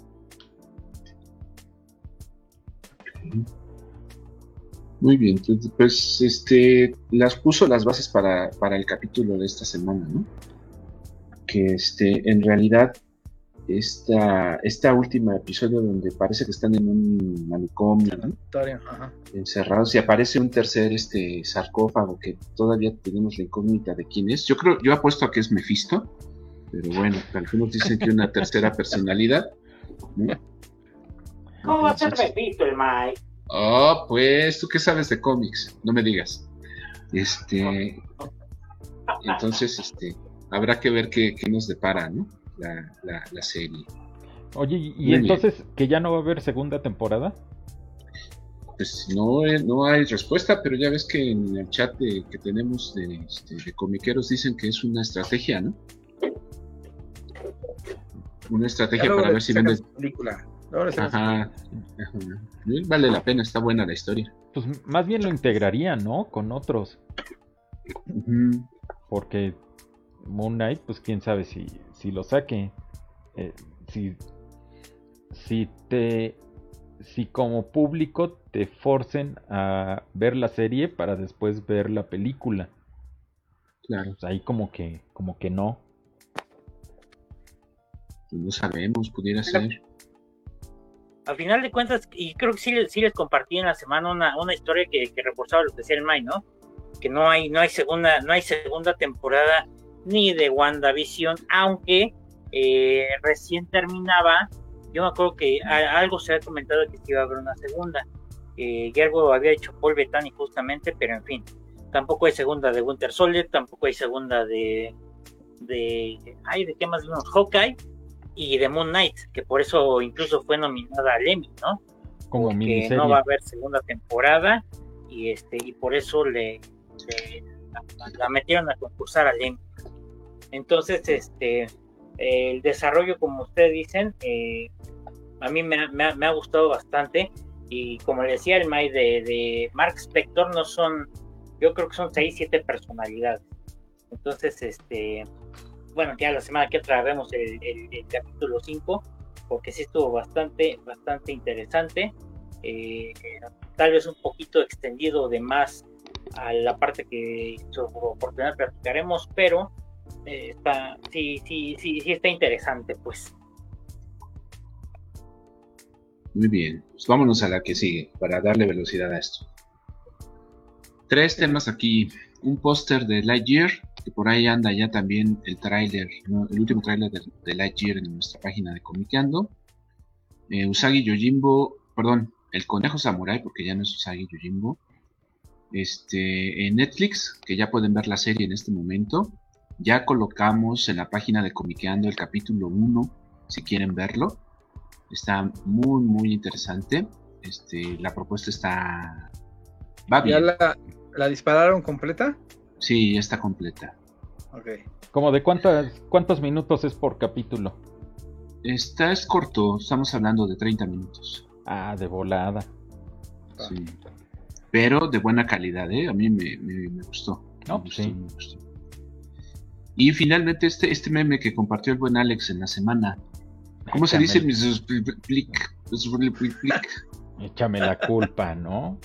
Muy bien, entonces, pues las puso las bases para el capítulo de esta semana, ¿no? Que en realidad esta última episodio donde parece que están en un manicomio, ¿no? Encerrados, y aparece un tercer sarcófago que todavía tenemos la incógnita de quién es. Yo apuesto a que es Mephisto, pero bueno, algunos dicen que una tercera personalidad, ¿no? ¿Cómo va a ser Mephisto el Mike? Oh, pues, ¿tú qué sabes de cómics? No me digas. Entonces, habrá que ver qué nos depara, ¿no? La serie. Oye, ¿y entonces que ya no va a haber segunda temporada? Pues no hay respuesta, pero ya ves que en el chat que tenemos de comiqueros dicen que es una estrategia, ¿no? Una estrategia para ver si vendes. Película. Ajá. Vale la pena, está buena la historia. Pues más bien lo integraría, ¿no? Con otros. Uh-huh. Porque Moon Knight, pues quién sabe si lo saque. Si como público te forcen a ver la serie para después ver la película. Claro. Pues ahí como que no. Pues no sabemos, pudiera ser. Al final de cuentas, y creo que sí les compartí en la semana una historia que reforzaba lo que decía el May, ¿no? Que no hay segunda temporada ni de WandaVision, aunque recién terminaba. Yo me acuerdo que algo se había comentado que se iba a haber una segunda, y algo había hecho Paul Bettany justamente, pero en fin, tampoco hay segunda de Winter Soldier, tampoco hay segunda de qué más vimos, Hawkeye y de Moon Knight, que por eso incluso fue nominada al Emmy, ¿no? Como porque miniserie. no va a haber segunda temporada y por eso la metieron a concursar al Emmy. Entonces el desarrollo, como ustedes dicen, a mí me ha gustado bastante, y como le decía el May de Mark Spector, no son, yo creo que son 6-7 personalidades. Entonces bueno, ya la semana que otra vemos el capítulo 5, porque sí estuvo bastante interesante, tal vez un poquito extendido de más a la parte que sobre oportunidad platicaremos, pero sí está interesante, pues. Muy bien, pues vámonos a la que sigue para darle velocidad a esto. 3 temas aquí. Un póster de Lightyear, que por ahí anda ya también el tráiler, ¿no? El último tráiler de Lightyear en nuestra página de Comiqueando. Usagi Yojimbo, perdón, el conejo samurai, porque ya no es Usagi Yojimbo. En Netflix, que ya pueden ver la serie en este momento. Ya colocamos en la página de Comiqueando el capítulo 1, si quieren verlo. Está muy, muy interesante. La propuesta va bien. ¿Ya la dispararon completa? Sí, ya está completa. Ok. ¿Como de cuántos minutos es por capítulo? Es corto, estamos hablando de 30 minutos. Ah, de volada. Sí. Pero de buena calidad, ¿eh? A mí me gustó. No, me gustó, sí. me gustó. Y finalmente este meme que compartió el buen Alex en la semana. ¿Cómo se dice? Échame la culpa, ¿no?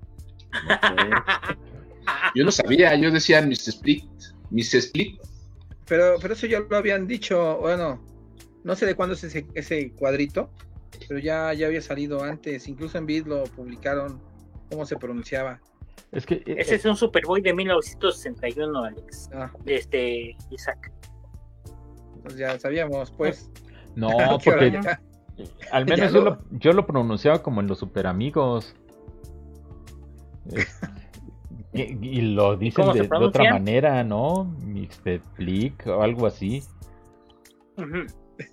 Yo no sabía, yo decía Mr. Split. Pero eso ya lo habían dicho, bueno, no sé de cuándo es ese cuadrito, pero ya había salido antes, incluso en Vid lo publicaron, cómo se pronunciaba. Es que ese es un Superboy de 1961, Alex. Isaac. Pues ya sabíamos, pues. No, porque al menos yo lo pronunciaba como en los Super Amigos. Y lo dicen de otra manera, ¿no? Mr. Plick o algo así. Uh-huh.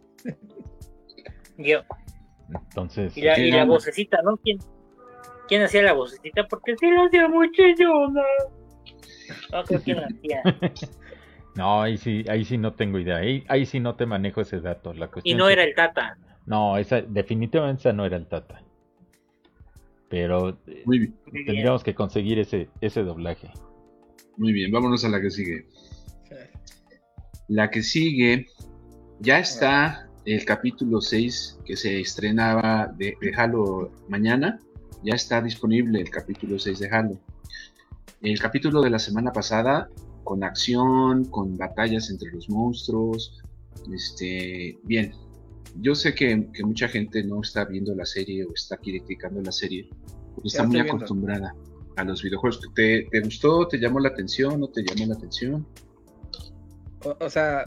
Yo. Entonces. Y la vocecita, ¿no? ¿Quién hacía la vocecita? Porque sí lo hacía muchísimo, no creo quién la hacía. No, ahí sí no tengo idea. Ahí sí no te manejo ese dato. La cuestión y no era el Tata. No, definitivamente esa no era el Tata. Pero tendríamos que conseguir ese doblaje. Muy bien, vámonos a la que sigue. La que sigue, ya está el capítulo 6 que se estrenaba de Halo mañana. Ya está disponible el capítulo 6 de Halo. El capítulo de la semana pasada, con acción, con batallas entre los monstruos. Bien. Yo sé que mucha gente no está viendo la serie o está criticando la serie porque está muy acostumbrada a los videojuegos. ¿Te gustó? ¿Te llamó la atención? ¿No te llamó la atención? O sea,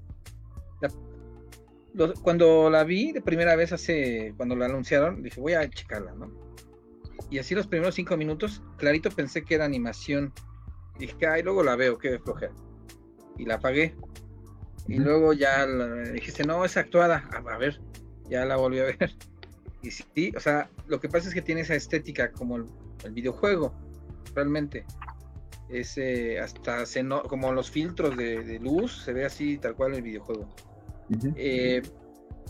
cuando la vi de primera vez cuando la anunciaron, dije voy a checarla, ¿no? Y así los primeros 5 minutos, clarito pensé que era animación. Dije, luego la veo, qué flojera. Y la apagué. Y luego ya dijiste, no, es actuada. A ver, ya la volví a ver. Y sí, o sea, lo que pasa es que tiene esa estética como el videojuego, realmente. Es hasta como los filtros de luz, se ve así tal cual el videojuego.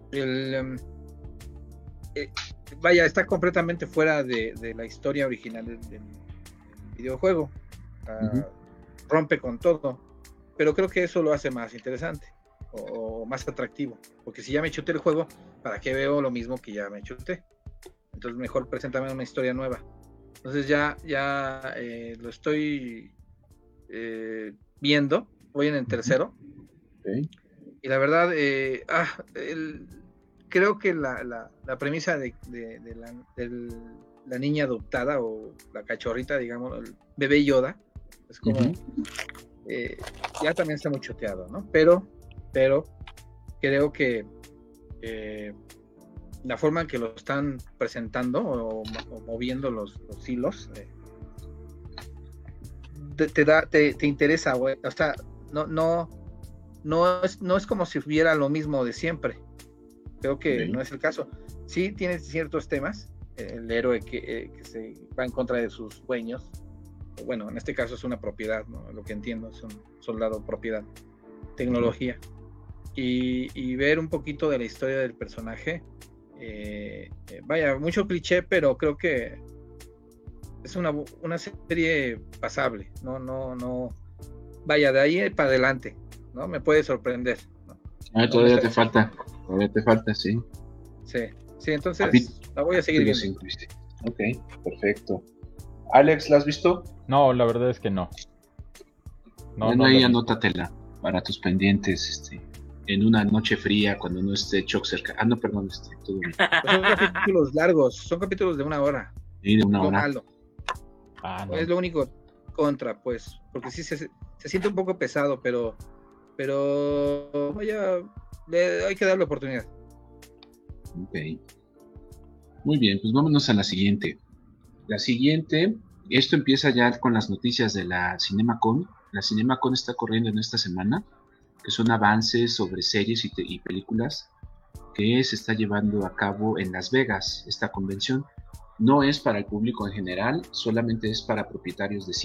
Vaya, está completamente fuera de la historia original del videojuego. Rompe con todo, pero creo que eso lo hace más interesante o más atractivo, porque si ya me chuté el juego, ¿para qué veo lo mismo que ya me chuté? Entonces mejor preséntame una historia nueva. Entonces ya lo estoy viendo, voy en el tercero. Okay. Y la verdad, creo que la premisa de la niña adoptada o la cachorrita, digamos, el bebé Yoda, es como ya también está muy choteado, ¿no? Pero creo que la forma en que lo están presentando o moviendo los hilos te interesa, güey. O sea, no es como si hubiera lo mismo de siempre. Creo que no es el caso. Sí tiene ciertos temas, el héroe que se va en contra de sus dueños. Bueno, en este caso es una propiedad, ¿no? Lo que entiendo es un soldado propiedad, tecnología. Y ver un poquito de la historia del personaje, vaya, mucho cliché, pero creo que es una serie pasable, no, vaya, de ahí para adelante, ¿no? Me puede sorprender, ¿no? Todavía te falta, sí. Sí, entonces la voy a seguir viendo. Ok, perfecto. Alex, ¿la has visto? No, la verdad es que no. Bueno, ahí anótatela para tus pendientes, en una noche fría, cuando no esté Choc cerca. No, perdón, todo bien. Pues son capítulos largos, son capítulos de 1 hora. Y de 1 hora. Malo. No. Es lo único contra, pues, porque sí se siente un poco pesado, pero vaya, hay que darle oportunidad. Ok. Muy bien, pues vámonos a la siguiente. La siguiente, esto empieza ya con las noticias de la CinemaCon. La CinemaCon está corriendo en esta semana, que son avances sobre series y películas que se está llevando a cabo en Las Vegas. Esta convención no es para el público en general, solamente es para propietarios de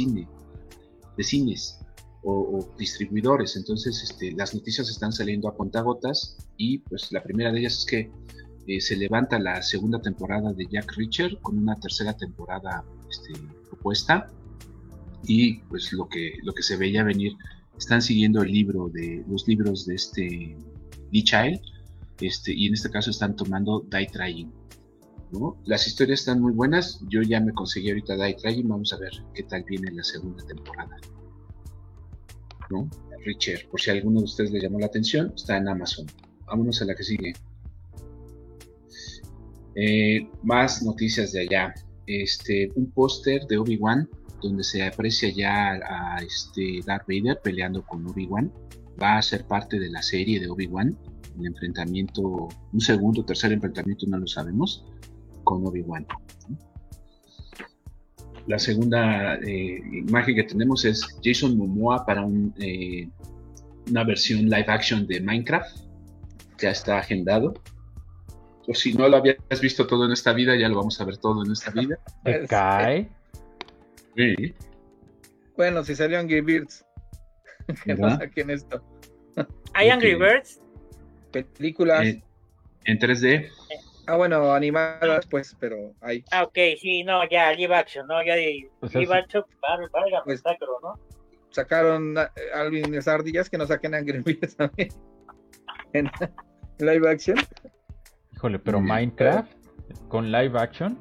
cines o distribuidores. Entonces las noticias están saliendo a contagotas y pues la primera de ellas es que se levanta la segunda temporada de Jack Reacher con una tercera temporada propuesta, y pues lo que se veía venir, están siguiendo los libros de Lee Child, y en este caso están tomando Die Trying, ¿no? Las historias están muy buenas. Yo ya me conseguí ahorita Die Trying, vamos a ver qué tal viene la segunda temporada, ¿no? Reacher, por si a alguno de ustedes le llamó la atención, está en Amazon. Vámonos a la que sigue. Más noticias de allá. Un póster de Obi-Wan donde se aprecia ya a Darth Vader peleando con Obi-Wan. Va a ser parte de la serie de Obi-Wan, el enfrentamiento, un segundo o tercer enfrentamiento, no lo sabemos, con Obi-Wan. La segunda imagen que tenemos es Jason Momoa para una versión live action de Minecraft. Ya está agendado. O si no lo habías visto todo en esta vida, ya lo vamos a ver todo en esta vida. ¿Te cae? Sí. Bueno, si salió Angry Birds, ¿qué pasa aquí en esto? ¿Hay Angry Birds? Películas. En 3D. Bueno, animadas, pues, pero hay. Ok, sí, no, ya, live action, ¿no? Ya live action, valga, pues, sacro, ¿no? Sacaron Alvin y las ardillas, que no saquen Angry Birds también. En live action. Híjole, pero Minecraft con live action.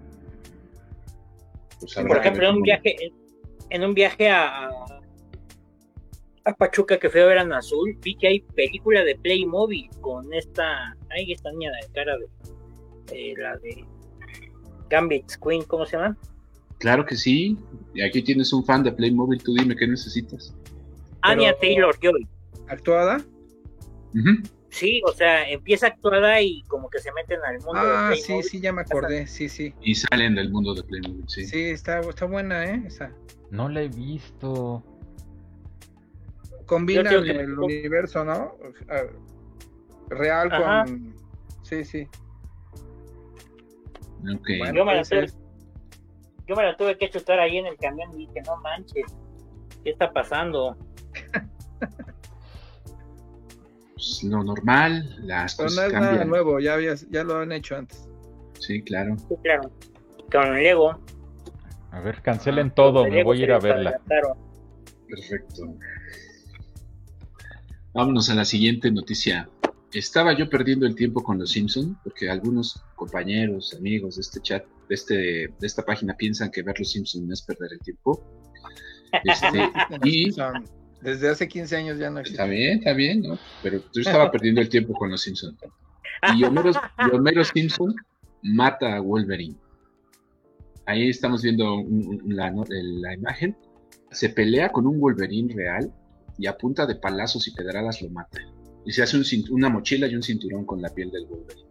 Pues por ejemplo, en un viaje a Pachuca que fui a ver en Azul, vi que hay película de Playmobil con esta niña de cara de la de Gambit Queen, ¿cómo se llama? Claro que sí. Y aquí tienes un fan de Playmobil, tú dime qué necesitas. Anya Taylor-Joy. ¿Actuada? Uh-huh. Sí, o sea, empieza actuada y como que se meten al mundo de Playmobil. Sí, ya me acordé, sí. Y salen del mundo de Playmobil, sí. Sí, está buena, esa. No la he visto. Combina el universo, ¿no? Real. Ajá. Con... Sí. Okay. Bueno, yo me la tuve que chutar ahí en el camión y dije, no manches, ¿qué está pasando? pues, lo normal, las Pero no cosas es nada cambian. nuevo, ya lo han hecho antes. Sí, claro. Sí, claro. Con Lego. A ver, cancelen todo, me Lego voy a ir a se verla. adelantaron. Perfecto. Vámonos a la siguiente noticia. Estaba yo perdiendo el tiempo con los Simpson porque algunos compañeros, amigos de este chat, de esta página piensan que ver los Simpson no es perder el tiempo. Y Desde hace 15 años ya no existe. está bien, ¿no? Pero yo estaba perdiendo el tiempo con los Simpson. Y Homero Simpson mata a Wolverine. Ahí estamos viendo la imagen. Se pelea con un Wolverine real y a punta de palazos y pedradas lo mata. Y se hace una mochila y un cinturón con la piel del Wolverine.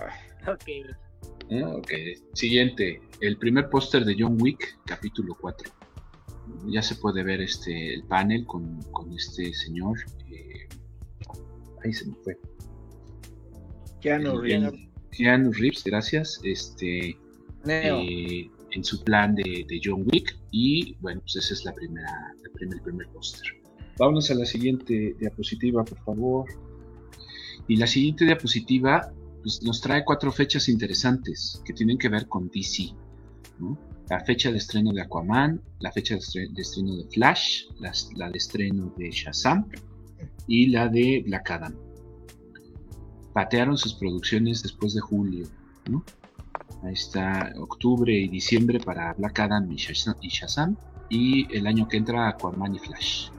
Ok. Siguiente. El primer póster de John Wick, capítulo 4. Ya se puede ver el panel con este señor. Ahí se me fue. Keanu Reeves, gracias. Neo. En su plan de John Wick. Y bueno, pues esa es el primer póster. Vámonos a la siguiente diapositiva, por favor. Y la siguiente diapositiva pues, nos trae 4 fechas interesantes que tienen que ver con DC, ¿no? La fecha de estreno de Aquaman, la fecha de estreno de Flash, la de estreno de Shazam y la de Black Adam. Patearon sus producciones después de julio, ¿no? Ahí está octubre y diciembre para Black Adam y Shazam, y el año que entra Aquaman y Flash.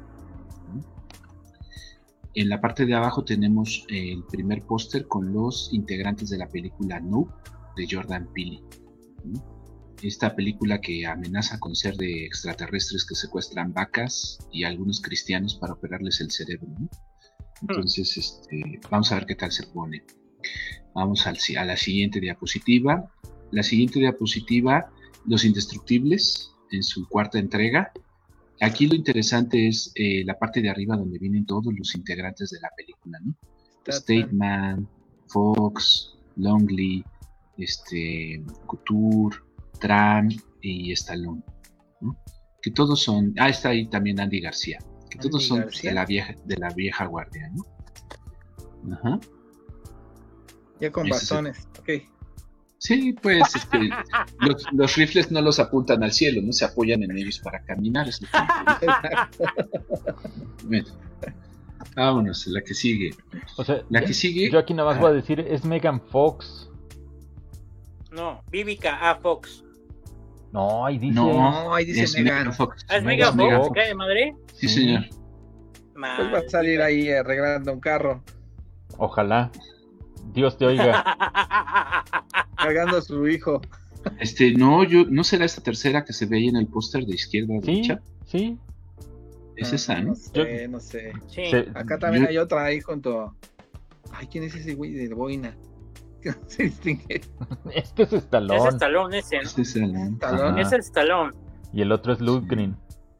En la parte de abajo tenemos el primer póster con los integrantes de la película Noob de Jordan Peele. Esta película que amenaza con ser de extraterrestres que secuestran vacas y algunos cristianos para operarles el cerebro, ¿no? Entonces, vamos a ver qué tal se pone. Vamos a la siguiente diapositiva. La siguiente diapositiva, Los Indestructibles, en su 4ª entrega. Aquí lo interesante es la parte de arriba donde vienen todos los integrantes de la película, ¿no? Stateman, Fox, Longley, Couture, Tran y Stallone, ¿no? Que todos son, está ahí también Andy García, que todos son de la vieja guardia, ¿no? Ajá. Ya con bastones, ok. Sí, pues los rifles no los apuntan al cielo, no se apoyan en ellos para caminar. Es lo que... Bueno, vámonos, la que sigue. O sea, la que sigue. Yo aquí nada más voy a decir, es Megan Fox. No, Vivica A. Fox. No, ahí dice. No, ahí dice Megan Fox. ¿Es Megan Fox? ¿Se cae de madre? Sí, señor. Pues va a salir ahí arreglando un carro. Ojalá. Dios te oiga. Cargando a su hijo. ¿No será esta tercera que se ve ahí en el póster de izquierda a derecha? Sí. Es esa, ¿no? No sé. Sí. Acá también hay otra ahí junto. Ay, ¿quién es ese güey de boina? Que no se distingue. Este es Stallone. Es Stallone ese, ¿no? Este es Stallone. Es el Stallone. Y el otro es Lundgren.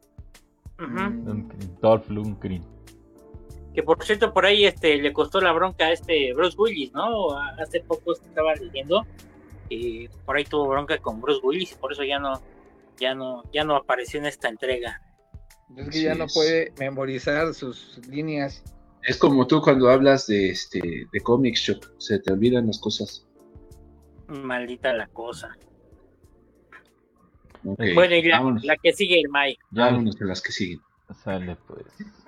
Dolph Lundgren. Que por cierto, por ahí le costó la bronca a Bruce Willis, ¿no? Hace poco estaba leyendo. Por ahí tuvo bronca con Bruce Willis, por eso ya no apareció en esta entrega. Es que ya no puede memorizar sus líneas. Es como tú cuando hablas de Comic Shop, se te olvidan las cosas. Maldita la cosa. Okay, bueno, y la que sigue, el May. Vámonos a las que siguen. Sale pues.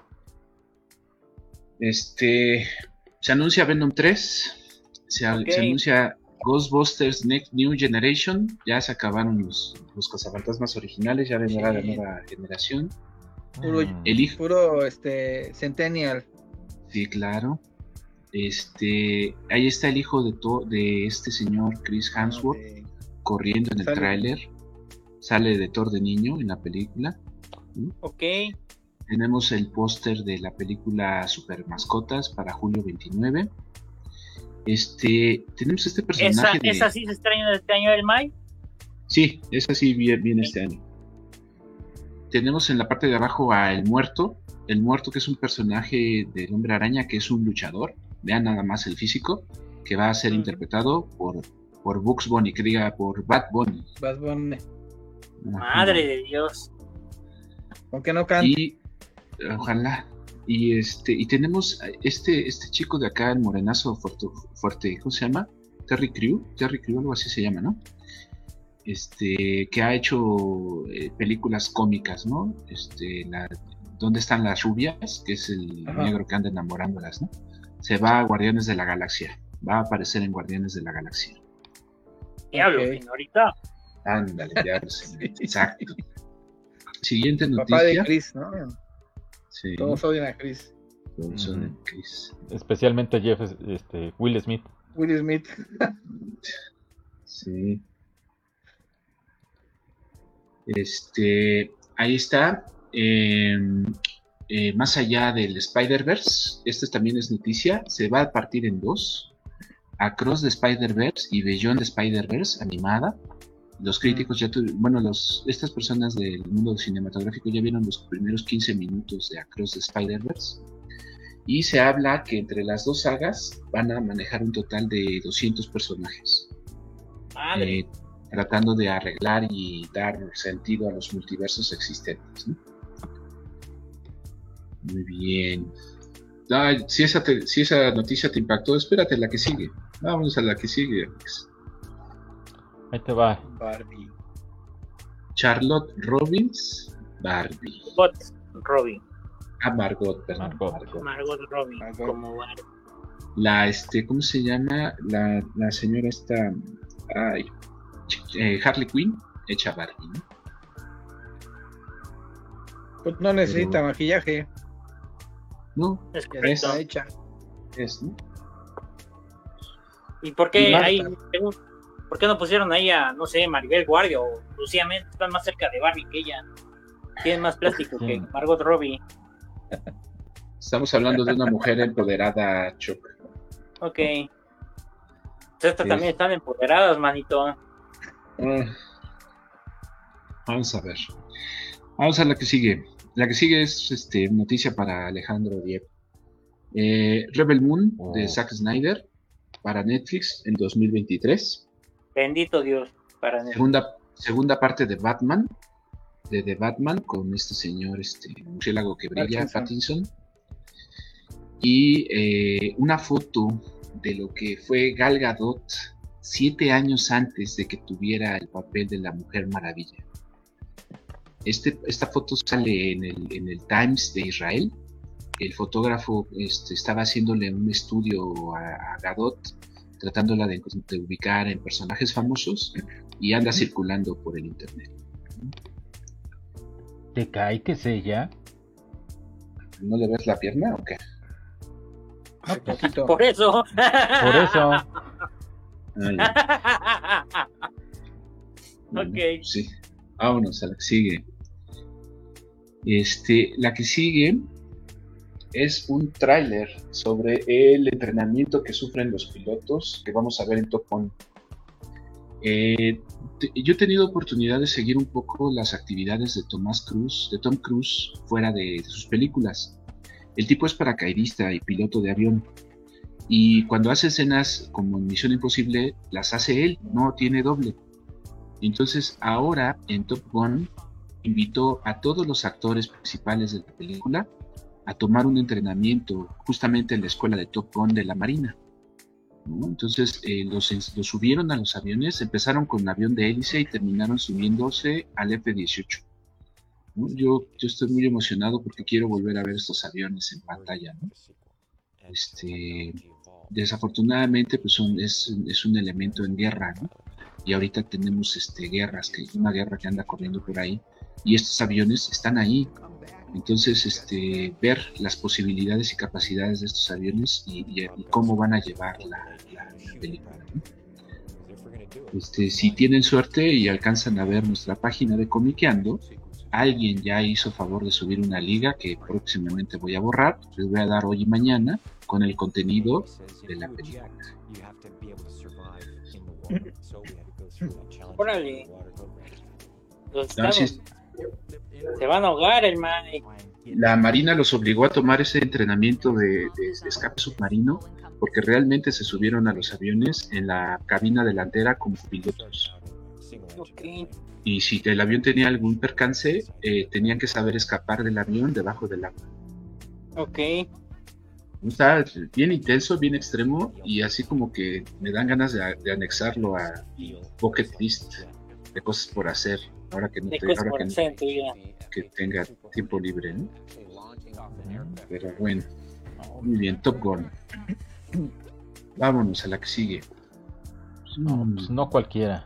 Se anuncia Venom 3. Se anuncia Ghostbusters Next New Generation. Ya se acabaron los cazafantasmas originales. Ya vendrá la nueva generación. Puro Centennial. Sí, claro. Ahí está el hijo de este señor Chris Hemsworth corriendo en el tráiler. Sale de Thor de niño en la película. Ok. Tenemos el póster de la película Super Mascotas para julio 29. Tenemos este personaje. ¿Esa sí se estrena este año del May? Sí, esa sí viene este año. Tenemos en la parte de abajo a El Muerto. El Muerto, que es un personaje del Hombre Araña, que es un luchador. Vean nada más el físico, que va a ser interpretado por Bugs Bunny, que diga por Bad Bunny. Bad Bunny. Madre de Dios. Aunque no cante. Y ojalá. y tenemos este chico de acá, el morenazo fuerte, ¿cómo se llama? Terry Crew, algo así se llama, ¿no? Que ha hecho películas cómicas, ¿no? ¿Dónde están las rubias? Que es el negro que anda enamorándolas, ¿no? Se va a Guardianes de la Galaxia, va a aparecer en Guardianes de la Galaxia. Diablo, señorita. Ándale, diablo, señorita. Exacto. Siguiente noticia. Papá de Chris, ¿no? Sí. Todos odian a Chris. Todos odian a Chris. Especialmente Will Smith. Will Smith. Sí. Ahí está. Más allá del Spider-Verse, también es noticia. Se va a partir en dos: Across the Spider-Verse y Beyond the Spider-Verse animada. Los críticos estas personas del mundo cinematográfico ya vieron los primeros 15 minutos de Across the Spider-Verse, y se habla que entre las dos sagas van a manejar un total de 200 personajes, tratando de arreglar y dar sentido a los multiversos existentes, ¿no? Muy bien. Si esa noticia te impactó, espérate la que sigue. Vamos a la que sigue, Alex. Ahí te va. Barbie. Charlotte Robbins, Barbie. Margot Robbie. Margot. Como Barbie. ¿Cómo se llama? La señora esta, Harley Quinn, hecha Barbie, ¿no? Pues no necesita maquillaje. No, Es Ya correcto. está hecha. ¿no? ¿Y por qué Marta. ¿Por qué no pusieron ahí a, no sé, Maribel Guardia o Lucía Méndez? Están más cerca de Barbie que ella. Tienen más plástico que Margot Robbie. Estamos hablando de una mujer empoderada, Chuck. Ok. Estas también están empoderadas, manito. Vamos a ver. Vamos a la que sigue. La que sigue es noticia para Alejandro Diep. Rebel Moon de Zack Snyder para Netflix en 2023. Bendito Dios para Netflix. Segunda parte de Batman. De The Batman con este señor, murciélago que brilla, Pattinson. Y una foto de lo que fue Gal Gadot 7 años antes de que tuviera el papel de la Mujer Maravilla. Esta foto sale en el Times de Israel. El fotógrafo estaba haciéndole un estudio a Gadot, tratándola de ubicar en personajes famosos, y anda circulando por el internet. ¿Te cae que es ella? ¿No le ves la pierna o qué? Un poquito. Por eso. Por eso. Ok. Sí. Vámonos a la que sigue. La que sigue es un tráiler sobre el entrenamiento que sufren los pilotos que vamos a ver en Top Gun. Yo he tenido oportunidad de seguir un poco las actividades de Tom Cruise fuera de sus películas. El tipo es paracaidista y piloto de avión, y cuando hace escenas como en Misión Imposible las hace él, no tiene doble. Entonces ahora en Top Gun invitó a todos los actores principales de la película a tomar un entrenamiento justamente en la escuela de Top Gun de la Marina, ¿no? Entonces los subieron a los aviones, empezaron con un avión de hélice y terminaron subiéndose al F-18, ¿no? Yo estoy muy emocionado porque quiero volver a ver estos aviones en pantalla, ¿no? Desafortunadamente pues es un elemento en guerra, ¿no? Y ahorita tenemos una guerra que anda corriendo por ahí, y estos aviones están ahí. Entonces ver las posibilidades y capacidades de estos aviones y cómo van a llevar la película, ¿no? Si tienen suerte y alcanzan a ver nuestra página de Comiqueando, alguien ya hizo favor de subir una liga que próximamente voy a borrar. Les voy a dar hoy y mañana con el contenido de la película. Órale. Los No, estados sí, se van a ahogar, el man. la Marina los obligó a tomar ese entrenamiento de escape submarino porque realmente se subieron a los aviones en la cabina delantera como pilotos. Okay. Y si el avión tenía algún percance, tenían que saber escapar del avión debajo del agua. Ok. Está bien intenso, bien extremo, y así como que me dan ganas de anexarlo a bucket list de cosas por hacer, ahora que no De te, cosas ahora por hacer en tu vida. que tenga tiempo libre, ¿no? Pero bueno, muy bien, Top Gun. Vámonos a la que sigue. No, pues no cualquiera.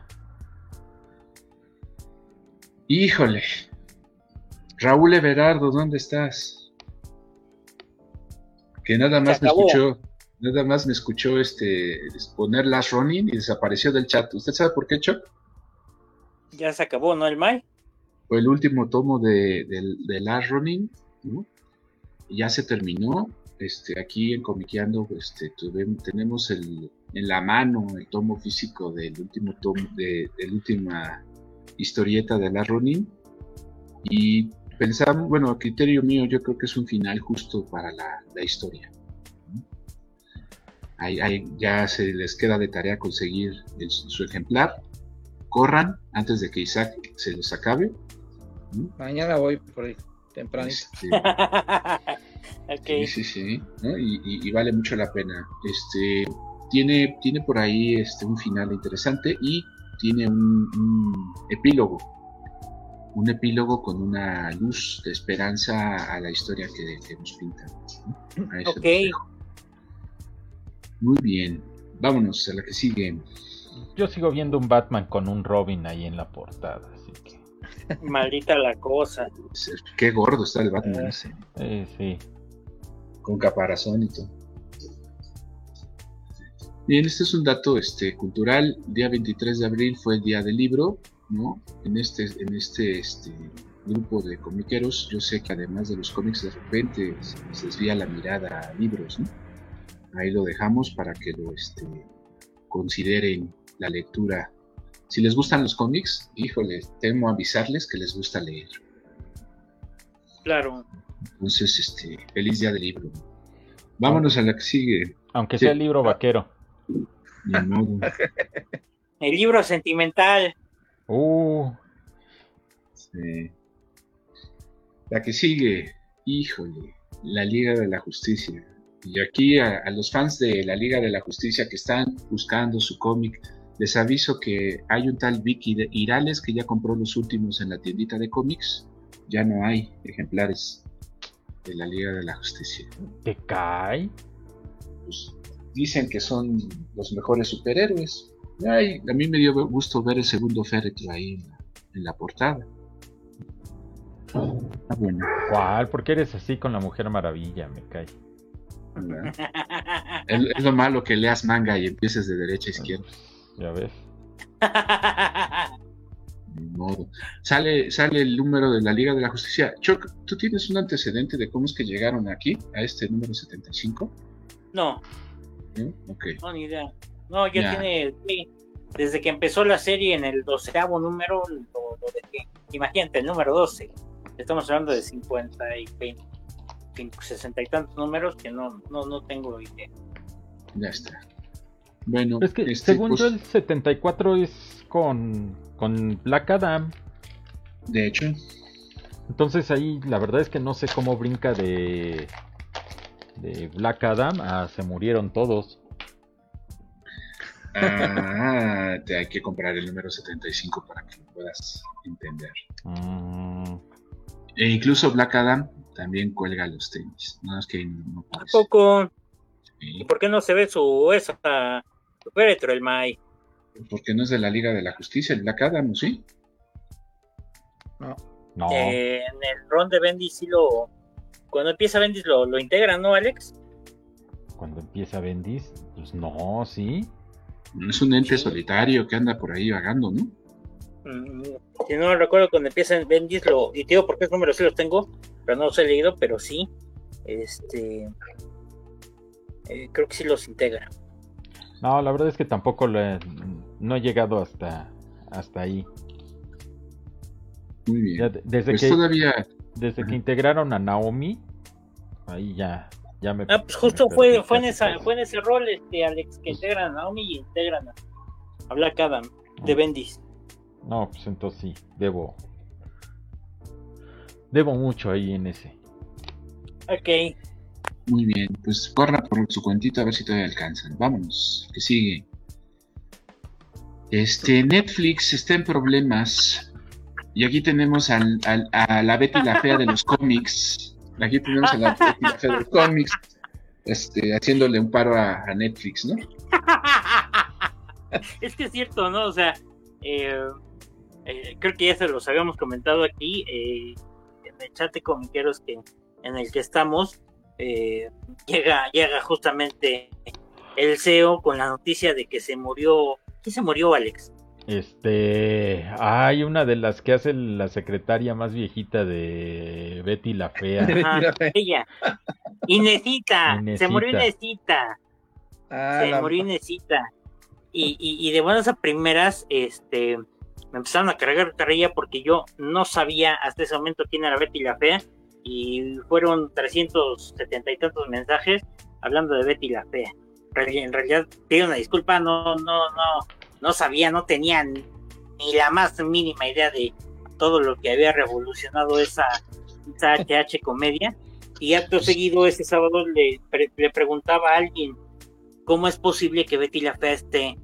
Híjole. Raúl Everardo, ¿dónde estás? Que nada más me escuchó poner Last Running y desapareció del chat. ¿Usted sabe por qué, Chuck? Ya se acabó, ¿no? El Mai. Fue el último tomo de Last Running, ¿no? Ya se terminó. Aquí en Comiqueando, tenemos en la mano el tomo físico del último tomo de la última historieta de Last Running, y pensamos, bueno, a criterio mío, yo creo que es un final justo para la historia. Ya se les queda de tarea conseguir su ejemplar. Corran antes de que Isaac se los acabe. Mañana voy por ahí, tempranito. Okay. Sí, ¿no? Y vale mucho la pena. Tiene por ahí un final interesante, y tiene un epílogo. Un epílogo con una luz de esperanza a la historia que nos pintan, ¿no? A eso Ok. Muy bien, vámonos a la que sigue. Yo sigo viendo un Batman con un Robin ahí en la portada, así que... Maldita la cosa. Qué gordo está el Batman ese. Sí. Con caparazón y todo. Bien, este es un dato cultural. Día 23 de abril fue el día del libro, ¿no? En este grupo de comiqueros, yo sé que además de los cómics, de repente se desvía la mirada a libros, ¿no? Ahí lo dejamos para que lo consideren la lectura. Si les gustan los cómics, híjole, temo avisarles que les gusta leer. Claro. Entonces, feliz día del libro. Vámonos a la que sigue. Aunque sea el libro vaquero. Ni modo. El libro sentimental. Sí. La que sigue, híjole, la Liga de la Justicia. Y aquí a los fans de la Liga de la Justicia que están buscando su cómic, les aviso que hay un tal Vicky de Irales que ya compró los últimos en la tiendita de cómics. Ya no hay ejemplares de la Liga de la Justicia. ¿Te cae? Pues dicen que son los mejores superhéroes. Ay, a mí me dio gusto ver el segundo féretro ahí en la portada. Ah, bueno. ¿Cuál? ¿Por qué eres así con la Mujer Maravilla? Me cae. Es lo malo que leas manga y empieces de derecha a izquierda. Ya ves. Ni modo. Sale el número de la Liga de la Justicia. Chuck, ¿tú tienes un antecedente de cómo es que llegaron aquí, a este número 75? No. ¿No? Ok. No, ni idea. No, ya tiene... Sí, desde que empezó la serie en el 12º número, lo dejé. Imagínate, el número 12. Estamos hablando de 50 y 20. 60 y tantos números que no tengo idea. Ya está. Bueno, es que según yo el 74 es con Black Adam. De hecho. Entonces ahí la verdad es que no sé cómo brinca de Black Adam a se murieron todos. Te hay que comprar el número 75 para que lo puedas entender. E incluso Black Adam también cuelga los tenis. No es que no parece. ¿A poco? Sí. ¿Y por qué no se ve su féretro, el Mai? Porque no es de la Liga de la Justicia, el Black Adam, ¿sí? No. En el run de Bendis sí cuando empieza Bendis lo integran, ¿no, Alex? Cuando empieza Bendis, pues no, sí. Es un ente solitario que anda por ahí vagando, ¿no? Si no recuerdo, cuando empieza Bendis y te digo porque esos números sí los tengo, pero no los he leído, pero sí. Creo que sí los integra. No, la verdad es que tampoco no he llegado hasta ahí. Muy bien. Ya, desde que integraron a Naomi, ahí ya me... pues justo fue en ese rol, Alex, que integran a Naomi y integran a Black Adam de Bendis. No, pues entonces sí, debo mucho ahí en ese. Ok. Muy bien, pues corra por su cuentito a ver si todavía alcanzan. Vámonos, que sigue. Netflix está en problemas. Y aquí tenemos a la Betty la Fea de los cómics. Aquí tenemos a la Betty la Fea de los cómics. Haciéndole un paro a Netflix, ¿no? Es que es cierto, ¿no? O sea, creo que ya se los habíamos comentado aquí en el chat de comiqueros en el que estamos. Llega justamente el CEO con la noticia de que se murió. ¿Quién se murió, Alex? Hay una de las que hace la secretaria más viejita de Betty la Fea. Ajá, ella. Inesita. Se murió Inesita. Se murió Inesita. Y de buenas a primeras, me empezaron a cargar carrilla porque yo no sabía hasta ese momento quién era Betty la Fea. Y fueron 370 y tantos mensajes hablando de Betty la Fea. En realidad, pido una disculpa, no sabía, no tenía ni la más mínima idea de todo lo que había revolucionado esa HH comedia. Y acto seguido, ese sábado le preguntaba a alguien cómo es posible que Betty la Fea esté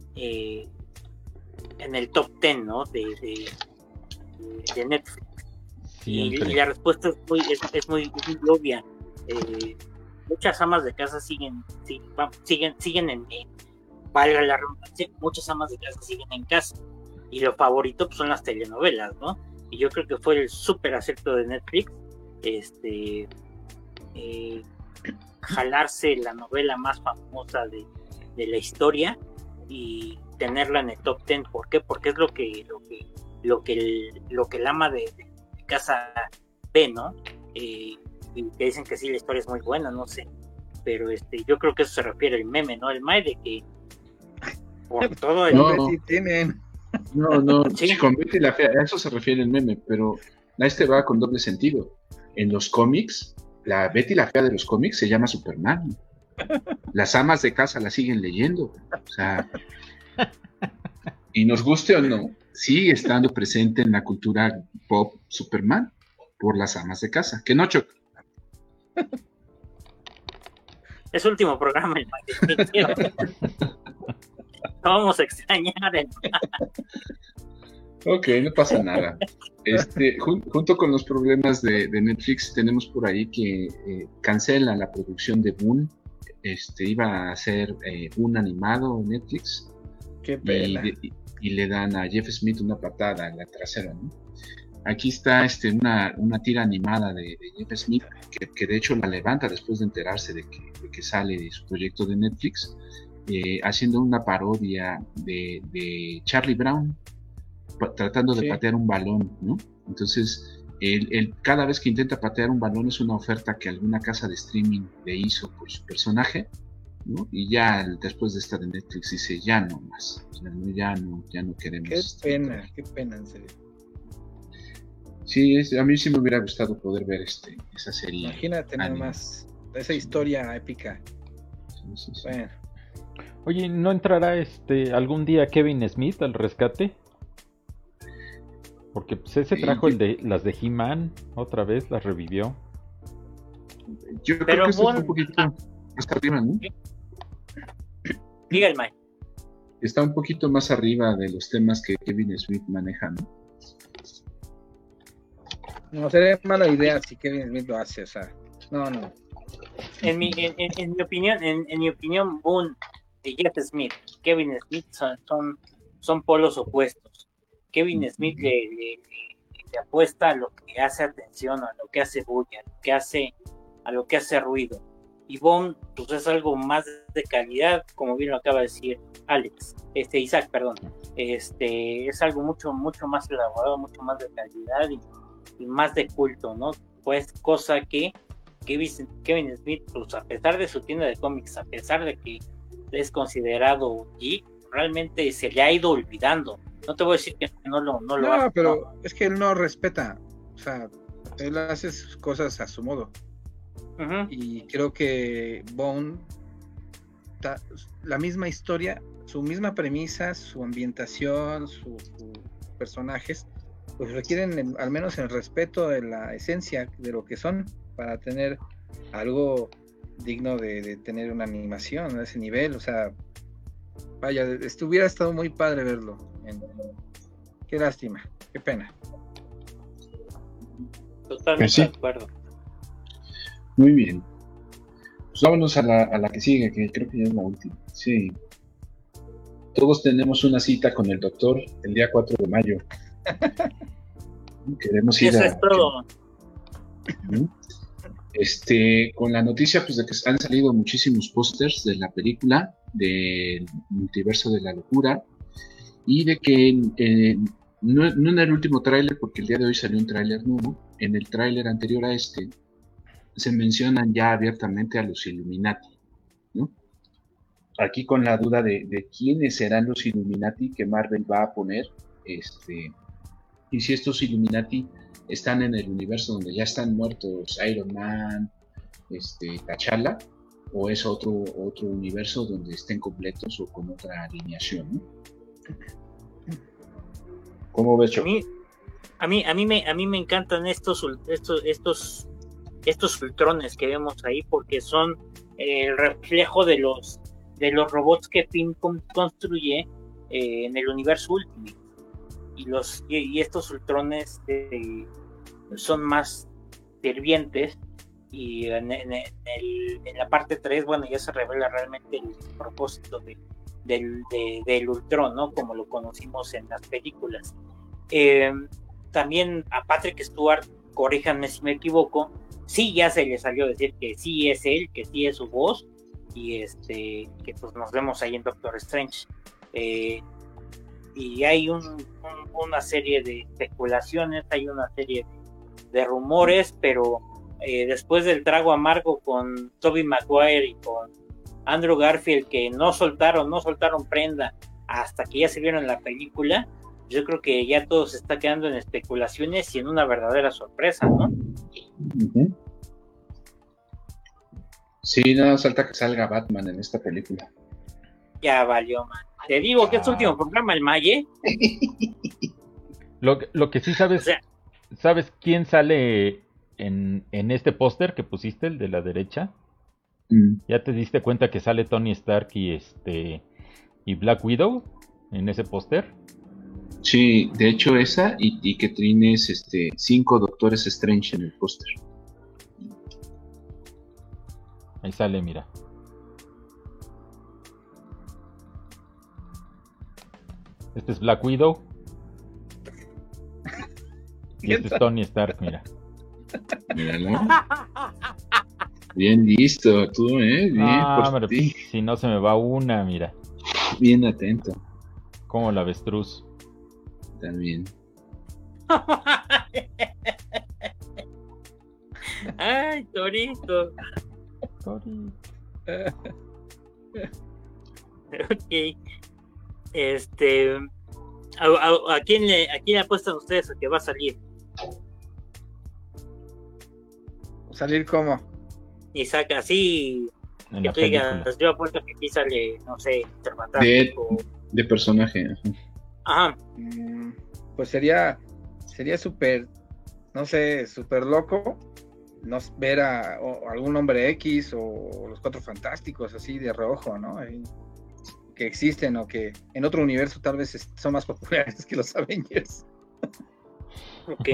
en el top 10, ¿no? de Netflix. Y la respuesta es muy obvia. Muchas amas de casa siguen en, valga la redundancia, muchas amas de casa siguen en casa, y lo favorito pues, son las telenovelas, ¿no? Y yo creo que fue el súper acierto de Netflix jalarse la novela más famosa de la historia y tenerla en el top 10. ¿Por qué? Porque es lo que el ama de casa ve, ¿no? Y te dicen que sí, la historia es muy buena, no sé, pero yo creo que eso se refiere al meme, ¿no? El meme de que por todo el No, sí, con Betty la Fea, a eso se refiere el meme, pero va con doble sentido. En los cómics, la Betty la Fea de los cómics se llama Superman. Las amas de casa la siguen leyendo, o sea, y nos guste o no, sigue estando presente en la cultura pop Superman por las amas de casa. ¿Qué no, Choc? Es último programa, el vamos a extrañar el... Ok, no pasa nada. Junto con los problemas de Netflix, tenemos por ahí que cancela la producción de Boone. Iba a ser un animado en Netflix. Qué pena. Y le dan a Jeff Smith una patada en la trasera, ¿no? Aquí está una tira animada de Jeff Smith, que de hecho la levanta después de enterarse de que sale de su proyecto de Netflix, haciendo una parodia de Charlie Brown, tratando de patear un balón, ¿no? Entonces, cada vez que intenta patear un balón es una oferta que alguna casa de streaming le hizo por su personaje, ¿no? Y ya después de estar en Netflix dice, ya no más, o sea, ya no queremos. Qué pena, en serio. Sí, a mí sí me hubiera gustado poder ver esa serie. Imagínate nada más esa historia épica. Sí. Bueno. Oye, ¿no entrará algún día Kevin Smith al rescate? Porque pues ese trajo las de He-Man, otra vez las revivió. Yo creo que está un poquito más arriba, ¿no? Diga el Mike. Está un poquito más arriba de los temas que Kevin Smith maneja, ¿no? No sería mala idea si Kevin Smith lo hace, o sea, no. En mi opinión, Boone y Jeff Smith, Kevin Smith son polos opuestos. Kevin Smith le apuesta a lo que hace atención, a lo que hace bulla, a lo que hace ruido. Y Boone, pues es algo más de calidad, como bien lo acaba de decir Isaac, perdón. Es algo mucho más elaborado, mucho más de calidad y más de culto, ¿no? Pues cosa que Kevin Smith, pues a pesar de su tienda de cómics, a pesar de que es considerado geek, realmente se le ha ido olvidando. No te voy a decir que no lo hace. No, pero es que él no respeta, o sea, él hace sus cosas a su modo. Uh-huh. Y creo que Boone, la misma historia, su misma premisa, su ambientación, sus personajes, pues requieren al menos el respeto de la esencia de lo que son, para tener algo digno de tener una animación a ese nivel. O sea, vaya, hubiera estado muy padre verlo. Qué lástima, qué pena. Totalmente de acuerdo. Muy bien. Pues vámonos a la que sigue, que creo que ya es la última. Sí. Todos tenemos una cita con el doctor el día 4 de mayo. Queremos ir Eso es todo. Con la noticia pues de que han salido muchísimos pósters de la película del Multiverso de la Locura y de que no en el último tráiler, porque el día de hoy salió un tráiler nuevo. En el tráiler anterior a se mencionan ya abiertamente a los Illuminati, ¿no? Aquí con la duda de quiénes serán los Illuminati que Marvel va a poner, y si estos Illuminati están en el universo donde ya están muertos Iron Man, T'Challa, o es otro universo donde estén completos o con otra alineación, ¿no? ¿Cómo ves, Choco? A mí me encantan estos Ultrones que vemos ahí, porque son el reflejo de los robots que Pym construye en el universo Ultimate, y estos Ultrones son más sirvientes, y en la parte 3, bueno, ya se revela realmente el propósito del Ultron, ¿no? Como lo conocimos en las películas. También a Patrick Stewart, corríjanme si me equivoco, sí, ya se le salió decir que sí es él, que sí es su voz, y que pues nos vemos ahí en Doctor Strange. Y hay una serie de especulaciones, hay una serie de rumores, pero después del trago amargo con Tobey Maguire y con Andrew Garfield, que no soltaron prenda hasta que ya se vieron en la película, yo creo que ya todo se está quedando en especulaciones y en una verdadera sorpresa, ¿no? Uh-huh. Sí, nada, falta que salga Batman en esta película. Ya valió, man. Te digo que es tu último programa, el Maye. Lo que sí sabes, ¿sabes quién sale en este póster que pusiste, el de la derecha? ¿Ya te diste cuenta que sale Tony Stark y Black Widow en ese póster? Sí, de hecho esa y que tienes 5 Doctores Strange en el póster. Ahí sale, mira. Este es Black Widow. Y este es Tony Stark, mira. Míralo. Bien listo, tú, bien por ti. Si no se me va una, mira. Bien atento. Como la avestruz. También. Ay, Torito. Ok. ¿A quién le apuestan ustedes a que va a salir? ¿Salir cómo? Y saca así, En que la tú digas, película. yo apuesto que aquí sale, no sé, Fantástico. De personaje. Ajá. Pues sería súper, no sé, súper loco ver a algún Hombre X o los Cuatro Fantásticos así de rojo, ¿no? Que existen o que en otro universo tal vez son más populares que los Avengers. Ok.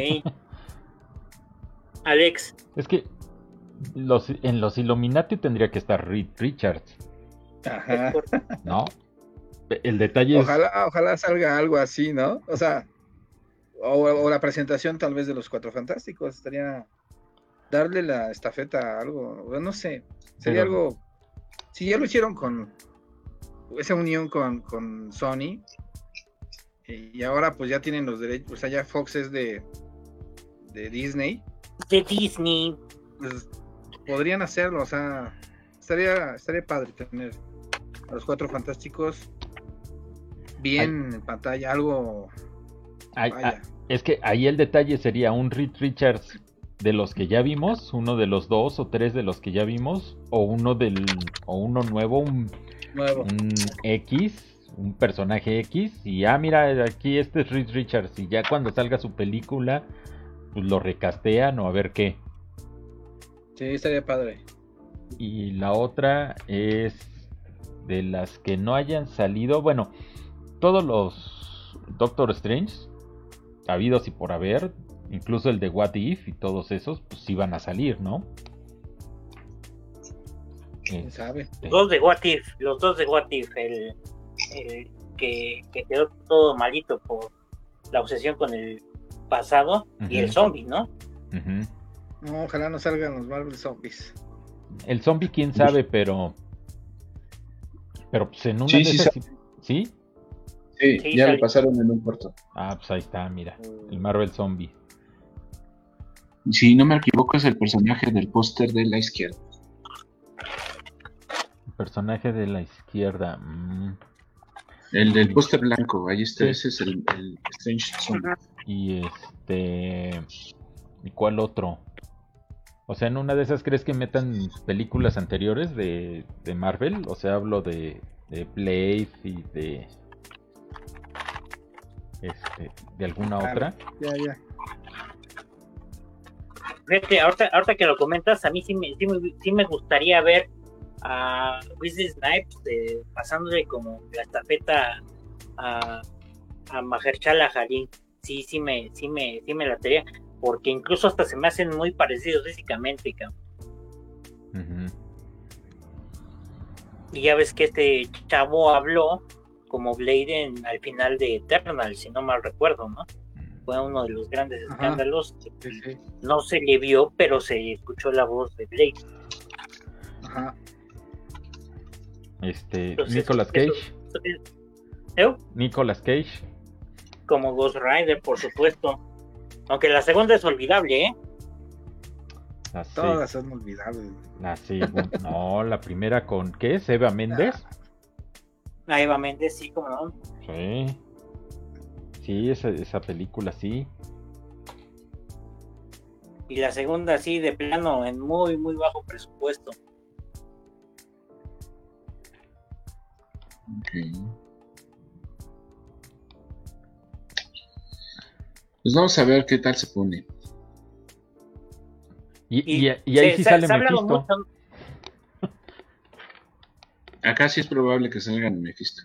Alex. Es que en los Illuminati tendría que estar Reed Richards. Ajá. ¿No? El detalle Ojalá salga algo así, ¿no? O sea, o la presentación tal vez de los Cuatro Fantásticos, estaría darle la estafeta a algo, no sé, sería algo, si ya lo hicieron con esa unión con Sony, y ahora pues ya tienen los derechos, o sea, ya Fox es de Disney. De Disney. Pues podrían hacerlo, o sea, estaría padre tener a los Cuatro Fantásticos bien en pantalla, algo. Es que ahí el detalle sería un Reed Richards de los que ya vimos, uno de los 2 o 3 de los que ya vimos, o uno nuevo, un X, un personaje X, y mira, aquí este es Reed Richards, y ya cuando salga su película, pues lo recastean o a ver qué. Sí, estaría padre. Y la otra es de las que no hayan salido. Bueno, todos los Doctor Strange, habidos y por haber, incluso el de What If y todos esos, pues sí van a salir, ¿no? ¿Quién sabe? Los dos de What If, el que quedó todo malito por la obsesión con el pasado, y el zombie, ¿no? No, ojalá no salgan los Marvel Zombies. El zombie, quién sabe, pero pues en una Sí, de sí, esas... sí. ¿Sí? Sí, ya sale. lo pasaron en un corto. Ah, pues ahí está, mira, el Marvel Zombie. Si no me equivoco, es el personaje del póster de la izquierda. El personaje de la izquierda. El del póster blanco, ahí está, Sí. ese es el Strange Zombie. Y ¿y cuál otro? O sea, en una de esas, ¿crees que metan películas anteriores de Marvel? O sea, hablo de Blade y de alguna otra. Ya. Fíjate, ahorita que lo comentas, a mí sí me gustaría ver a Wesley Snipes pasándole como la estafeta a Mahershala Ali. Sí me latería, porque incluso hasta se me hacen muy parecidos físicamente, cabrón. Y ya ves que este chavo habló como Blade al final de Eternal, si no mal recuerdo, ¿no? Fue uno de los grandes escándalos. Sí. No se le vio, pero se escuchó la voz de Blade. Ajá. Entonces, Nicolas Cage. Nicolas Cage. Como Ghost Rider, por supuesto. Aunque la segunda es olvidable, ¿eh? Todas son olvidables. La segunda. No, la primera con ¿qué es? Eva Méndez. A Eva Méndez, sí, como no. Sí, esa película sí. Y la segunda, sí, de plano, en muy, muy bajo presupuesto. Okay. Pues vamos a ver qué tal se pone. Y ahí sí sale Mephisto. Mucho. Acá sí es probable que salgan Mephisto.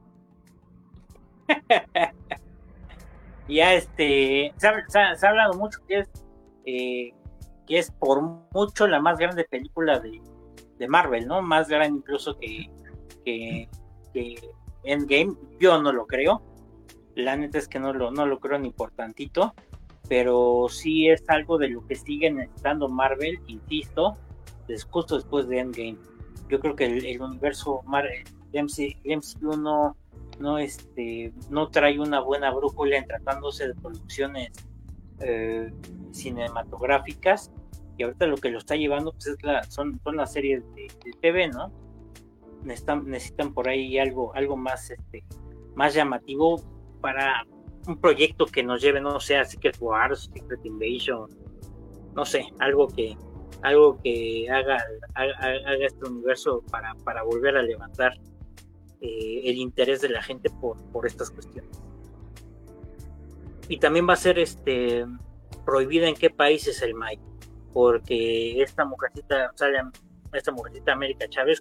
Ya se ha hablado mucho que es por mucho la más grande película de Marvel, ¿no? Más grande incluso que Endgame. Yo no lo creo. La neta es que no lo creo ni por tantito. Pero sí es algo de lo que sigue necesitando Marvel, insisto, justo después de Endgame. Yo creo que el universo de MCU no trae una buena brújula en tratándose de producciones cinematográficas, y ahorita lo que lo está llevando pues son las series de TV, ¿no? Necesitan por ahí algo más más llamativo para un proyecto que nos lleve, no sé, a Secret Wars, Secret Invasion, no sé, algo que haga este universo para volver a levantar el interés de la gente por estas cuestiones. Y también va a ser prohibida en qué países el Mike, porque esta mujercita América Chávez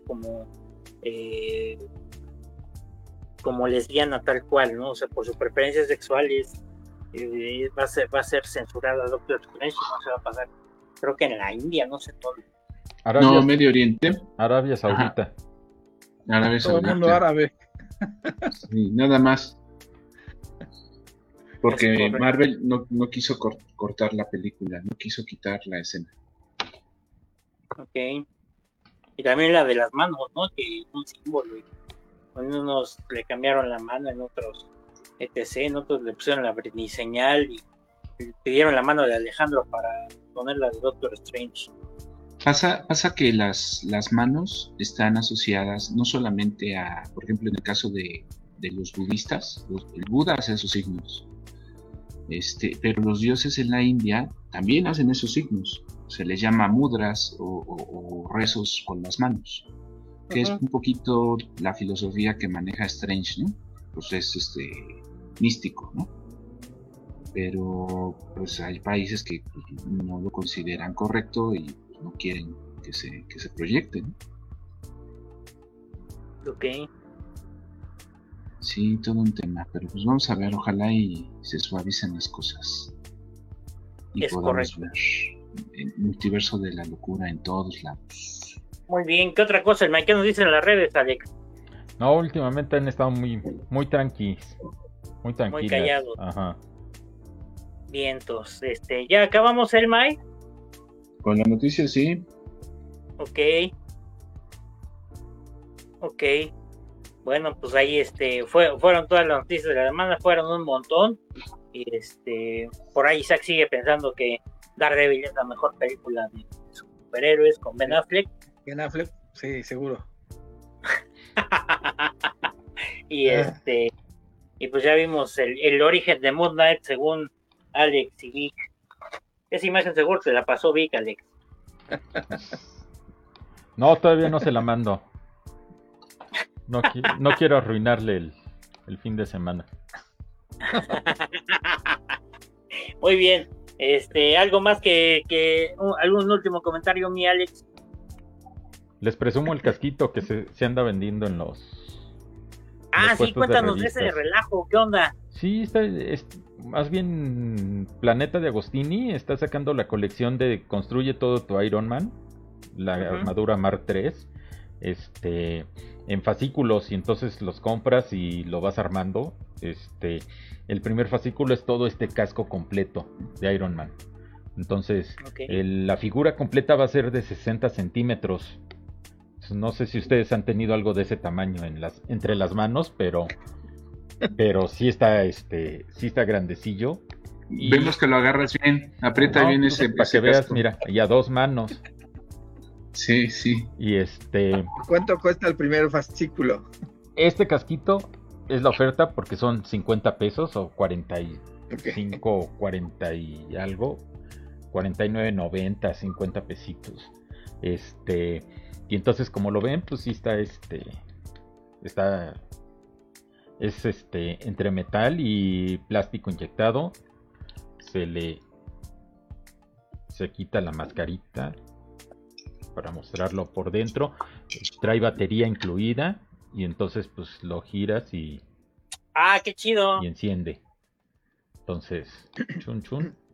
como lesbiana tal cual, ¿no? O sea, por sus preferencias sexuales va a ser censurada Doctor Strange, no se va a pasar, creo que en la India, no sé todo. Medio Oriente. Arabia Saudita. Arabia Saudita. Todo el mundo árabe. Sí, nada más. Porque Marvel no quiso cortar la película, no quiso quitar la escena. Ok. Y también la de las manos, ¿no? Que es un símbolo. En unos le cambiaron la mano, en otros etc. En otros le pusieron la señal y pidieron la mano de Alejandro para ponerla de Doctor Strange. Pasa que las manos están asociadas no solamente a, por ejemplo, en el caso de los budistas, el Buda hace esos signos, pero los dioses en la India también hacen esos signos, se les llama mudras o rezos con las manos, que es un poquito la filosofía que maneja Strange, ¿no? Pues es místico, ¿no? Pero pues hay países que pues, no lo consideran correcto y no quieren que se proyecte, ¿no? Ok. Sí, todo un tema, pero pues vamos a ver, ojalá y se suavicen las cosas y Es podamos correcto. ver el multiverso de la locura en todos lados. Muy bien. ¿Qué otra cosa? ¿Qué nos dicen en las redes, Alex? No, últimamente han estado muy tranquilos, muy tranquilas. Muy callados. Ajá. Vientos. ¿Ya acabamos el May? Con la noticia, sí. Ok. Bueno, pues ahí fueron todas las noticias de la semana, fueron un montón. Y por ahí Isaac sigue pensando que Daredevil es la mejor película de superhéroes con Ben Affleck. Ben Affleck, sí, seguro. Y y pues ya vimos el origen de Moon Knight según Alex y Vic. Esa imagen seguro te la pasó Vic, Alex. No, todavía no se la mando. No quiero arruinarle el fin de semana. Muy bien. Algo más que algún último comentario, mi Alex. Les presumo el casquito que se anda vendiendo en los sí, cuéntanos de ese relajo, ¿qué onda? Sí, más bien Planeta de Agostini está sacando la colección de Construye todo tu Iron Man, la armadura Mark III, en fascículos, y entonces los compras y lo vas armando. El primer fascículo es todo este casco completo de Iron Man. Entonces, la figura completa va a ser de 60 centímetros. No sé si ustedes han tenido algo de ese tamaño entre las manos, pero sí está grandecillo. Y vemos que lo agarras bien, aprieta bien ese para que veas, casco. Mira, y a 2 manos. Sí. Y ¿Cuánto cuesta el primer fascículo? Este casquito es la oferta porque son 50 pesos o 45, 40 y algo, 49.90, 50 pesitos. Y entonces, como lo ven, pues sí es entre metal y plástico inyectado. Se quita la mascarita para mostrarlo por dentro. Trae batería incluida y entonces pues lo giras y qué chido. Y enciende. Entonces, chun.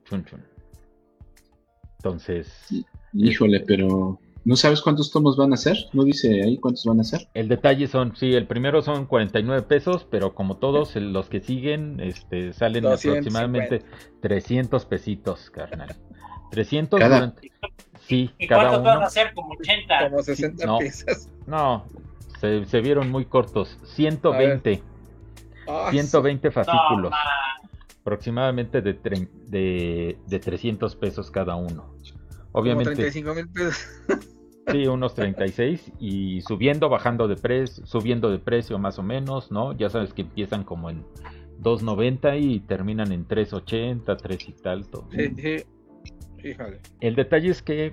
Entonces, híjole, pero ¿no sabes cuántos tomos van a hacer? ¿No dice ahí cuántos van a hacer? El detalle el primero son 49 pesos, pero como todos los que siguen, salen 250. aproximadamente 300 pesitos, carnal. 300 cada. Sí, ¿Y cada cuántos uno. van a ser? Como 80. Como 60 pesos. No, se vieron muy cortos. 120. 120 fascículos. Aproximadamente de 300 pesos cada uno. Obviamente. Como 35,000 pesos. Sí, unos 36 y bajando de precio, subiendo de precio más o menos, ¿no? Ya sabes que empiezan como en 2.90 y terminan en 3.80, 3 y tal. Todo. Sí. Fíjale. El detalle es que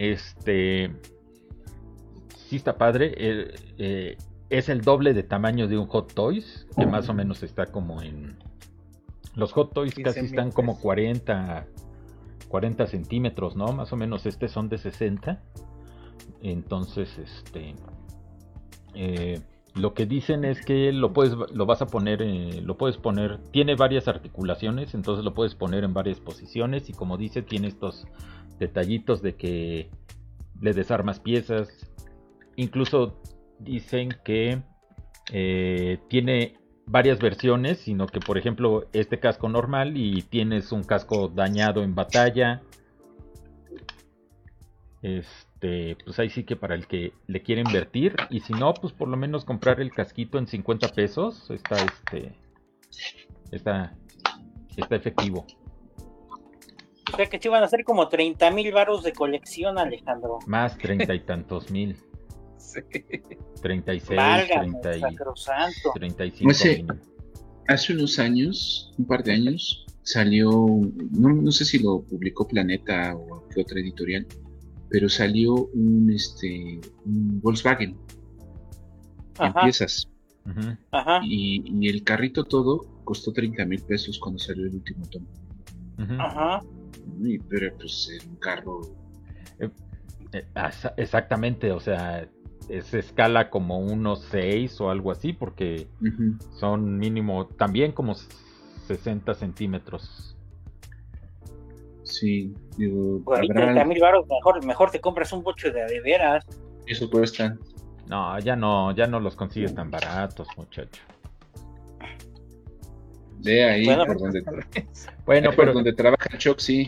sí está padre. Es el doble de tamaño de un Hot Toys, que más o menos está como en... Los Hot Toys casi están como 40 centímetros, ¿no? Más o menos son de 60. Entonces, lo que dicen es que lo puedes poner, tiene varias articulaciones, entonces lo puedes poner en varias posiciones y como dice, tiene estos detallitos de que le desarmas piezas. Incluso dicen que tiene varias versiones, sino que por ejemplo este casco normal y tienes un casco dañado en batalla. Pues ahí sí que para el que le quiere invertir, y si no, pues por lo menos comprar el casquito en 50 pesos está efectivo. O sea que sí van a ser como 30,000 varos de colección, Alejandro. Más 30 y tantos mil. Sí. 36, Válgame, 35 mil. Hace unos años, un par de años, salió, no sé si lo publicó Planeta o qué otra editorial, pero salió un Volkswagen en piezas. Ajá. Y el carrito todo costó 30,000 pesos cuando salió el último tomo. Ajá. Pero pues era un carro Exactamente, o sea, se escala como unos 6 o algo así, porque son mínimo también como 60 centímetros. Sí, digo, Pues ahorita habrá... 30,000 baros, mejor te compras un bocho de veras. Eso cuesta. No, ya no los consigues tan baratos, muchacho. De ahí, Bueno, por donde, Bueno, por pero donde trabaja Chuck, sí.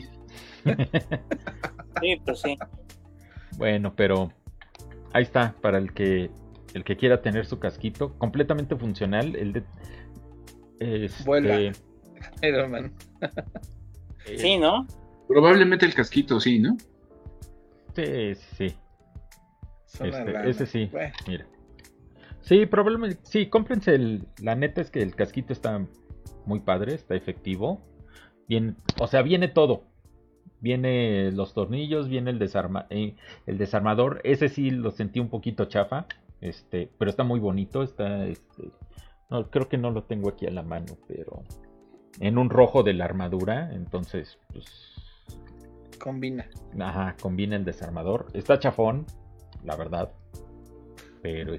sí, pues sí. bueno, pero ahí está, para el que quiera tener su casquito, completamente funcional, el de Vuela. Iron Man. Sí, ¿no? Probablemente el casquito, sí, ¿no? Sí. Son una lana. Ese sí, Bueno, mira. Sí, probablemente, sí, cómprense la neta es que el casquito está muy padre, está efectivo. O sea, viene todo. Viene los tornillos, viene el desarmador. Ese sí lo sentí un poquito chafa, pero está muy bonito. No, creo que no lo tengo aquí a la mano, pero en un rojo de la armadura, entonces, pues, combina. ajá, combina el desarmador. Está chafón, la verdad, pero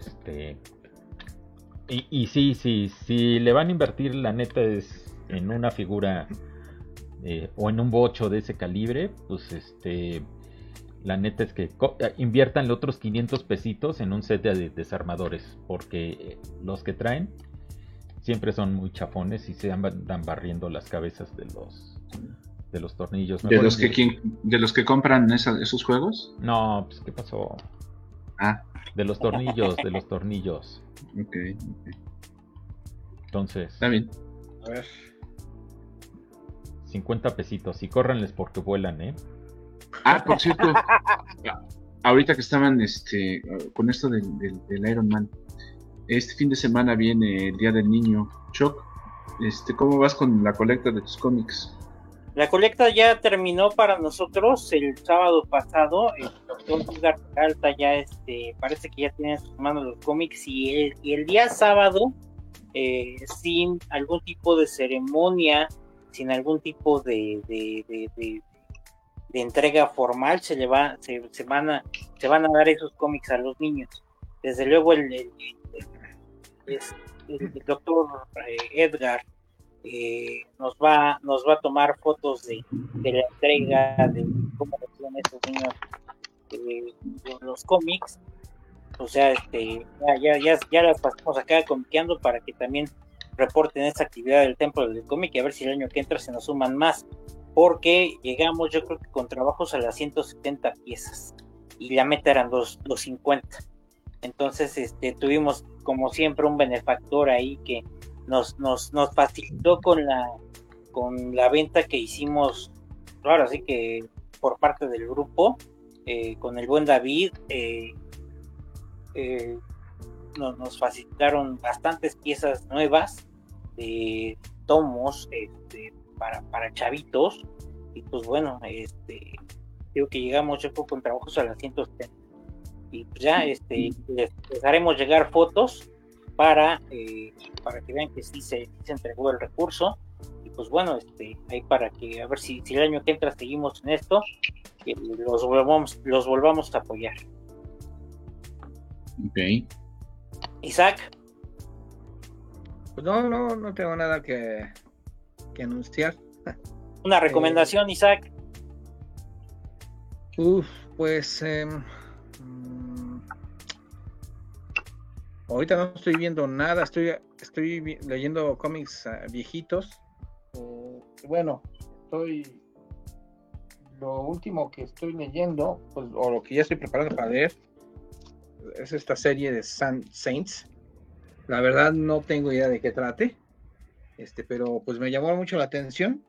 y sí, le van a invertir, la neta es en una figura o en un bocho de ese calibre, pues la neta es que inviertan otros 500 pesitos en un set de desarmadores, porque los que traen siempre son muy chafones y se andan barriendo las cabezas de los tornillos. ¿De los que compran esos juegos? No, pues ¿qué pasó? Ah. De los tornillos. Ok. Entonces, Está bien. A ver. 50 pesitos y córranles porque vuelan, ¿eh? Ah, por cierto, ahorita que estaban con esto del Iron Man, este fin de semana viene el Día del Niño. Choc, ¿cómo vas con la colecta de tus cómics? La colecta ya terminó para nosotros el sábado pasado. El doctor Edgar Peralta ya parece que ya tiene en sus manos los cómics y el día sábado, sin algún tipo de ceremonia, sin algún tipo de entrega formal, se van a dar esos cómics a los niños. Desde luego el doctor Edgar nos va a tomar fotos de la entrega, de cómo reciben estos niños los cómics. O sea, ya las pasamos acá comiqueando para que también reporten esta actividad del Templo del Cómic y a ver si el año que entra se nos suman más, porque llegamos, yo creo que con trabajos a las 170 piezas y la meta eran los 50. Entonces tuvimos como siempre un benefactor ahí que nos facilitó con la venta que hicimos, ahora sí que por parte del grupo, con el buen David. Nos facilitaron bastantes piezas nuevas de tomos para chavitos, y pues bueno, digo que llegamos yo creo con trabajos a las 170 y pues ya les haremos llegar fotos para que vean que sí se entregó el recurso, y pues bueno, ahí para que a ver si el año que entra seguimos en esto, los volvamos a apoyar. Ok. Isaac. Pues no tengo nada que anunciar. Una recomendación, Isaac. Pues ahorita no estoy viendo nada, estoy leyendo cómics viejitos. Bueno, lo último que estoy leyendo, pues, o lo que ya estoy preparando para leer, es esta serie de Saints. La verdad no tengo idea de qué trate, pero pues me llamó mucho la atención.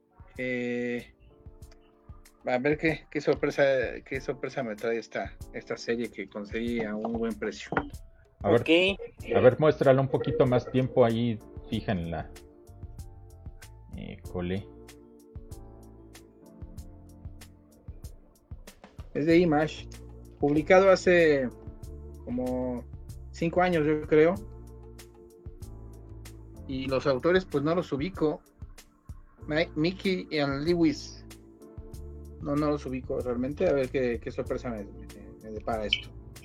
A ver qué sorpresa me trae esta serie que conseguí a un buen precio. A ver, muéstrala un poquito más tiempo ahí, fíjenla. Cole. Es de Image, publicado hace como 5 años, yo creo. Y los autores, pues no los ubico. Mickey y Lewis. no los ubico realmente. A ver qué sorpresa me depara esto.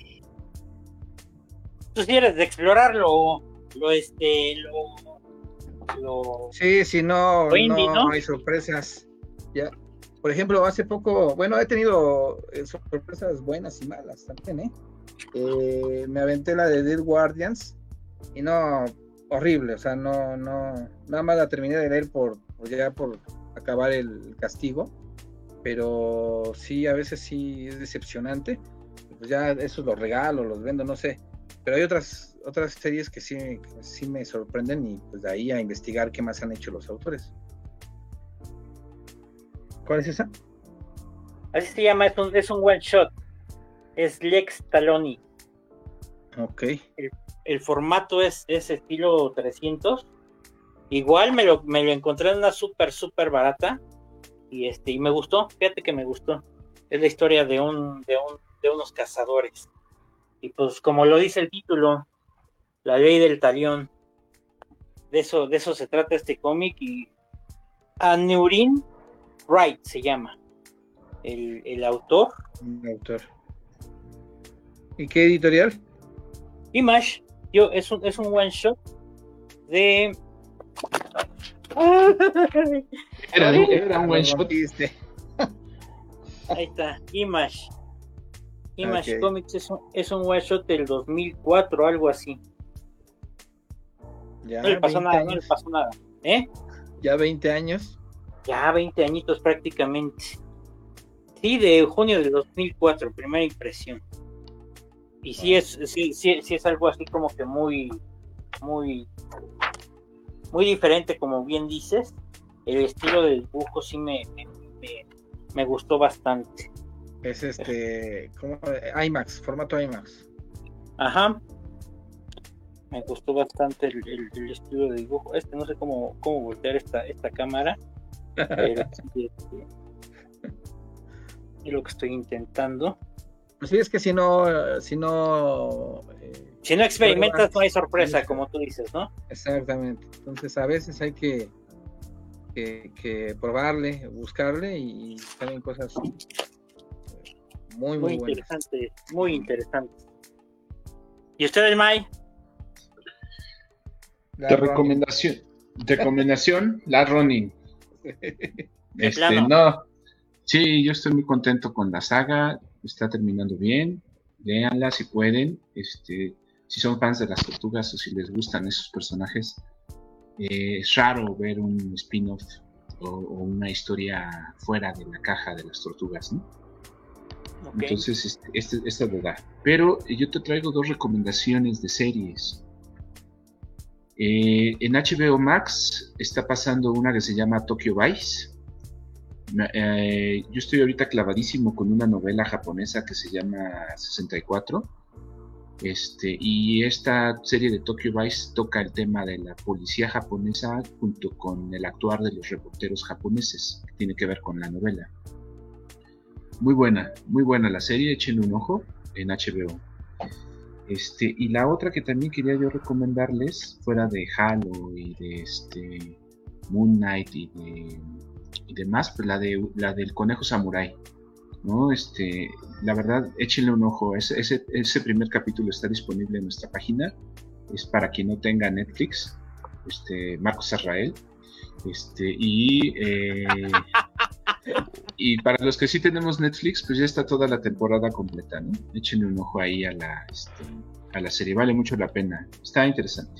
Tú si eres de explorar lo Sí, no indie, ¿no? hay sorpresas. Ya, por ejemplo, hace poco, bueno, he tenido sorpresas buenas y malas también, me aventé la de Dead Guardians y no, horrible, o sea, no, nada más la terminé de leer por acabar el castigo, pero sí, a veces sí es decepcionante. Pues ya esos los regalo, los vendo, no sé, pero hay otras series que sí me sorprenden y pues de ahí a investigar qué más han hecho los autores. ¿Cuál es esa? Así se llama, es un one shot. Es Lex Taloni. Ok. El formato es estilo 300. Igual me lo encontré en una súper barata. Y me gustó, fíjate que me gustó. Es la historia de unos cazadores. Y pues como lo dice el título, la ley del talión. De eso se trata este cómic. Y Aneurin Wright se llama el autor. ¿Y qué editorial? Image. Es un one shot de era un one shot. Ahí está, Image Okay. Comics es un one shot del 2004, algo así. Ya, no le pasó nada. Ya 20 años. Ya 20 añitos prácticamente. Sí, de junio del 2004, primera impresión. Y sí es algo así como que muy diferente, como bien dices. El estilo del dibujo sí me gustó bastante. Es como IMAX, formato IMAX. Ajá. Me gustó bastante el estilo de dibujo. No sé cómo voltear esta cámara. Pero sí, es lo que estoy intentando. Pues sí, es que si no experimentas, no hay sorpresa, como tú dices, ¿no? Exactamente. Entonces a veces hay que probarle, buscarle y salen cosas muy interesantes, muy interesantes. ¿Y usted, May? Recomendación, la Ronin. No, sí, yo estoy muy contento con la saga, está terminando bien, léanla si pueden, si son fans de las tortugas o si les gustan esos personajes, es raro ver un spin-off o una historia fuera de la caja de las tortugas, ¿no? Okay. Entonces, esta es verdad. Pero yo te traigo 2 recomendaciones de series. En HBO Max está pasando una que se llama Tokyo Vice. Yo estoy ahorita clavadísimo con una novela japonesa que se llama 64. Y esta serie de Tokyo Vice toca el tema de la policía japonesa junto con el actuar de los reporteros japoneses, que tiene que ver con la novela. Muy buena la serie, échenle un ojo en HBO. Y la otra que también quería yo recomendarles, fuera de Halo y de Moon Knight y demás, pues la del Conejo Samurai, ¿no? La verdad, échenle un ojo. Ese primer capítulo está disponible en nuestra página. Es para quien no tenga Netflix, Marcos Azrael. Y para los que sí tenemos Netflix, pues ya está toda la temporada completa, ¿no? Échenle un ojo ahí a la serie, vale mucho la pena, está interesante.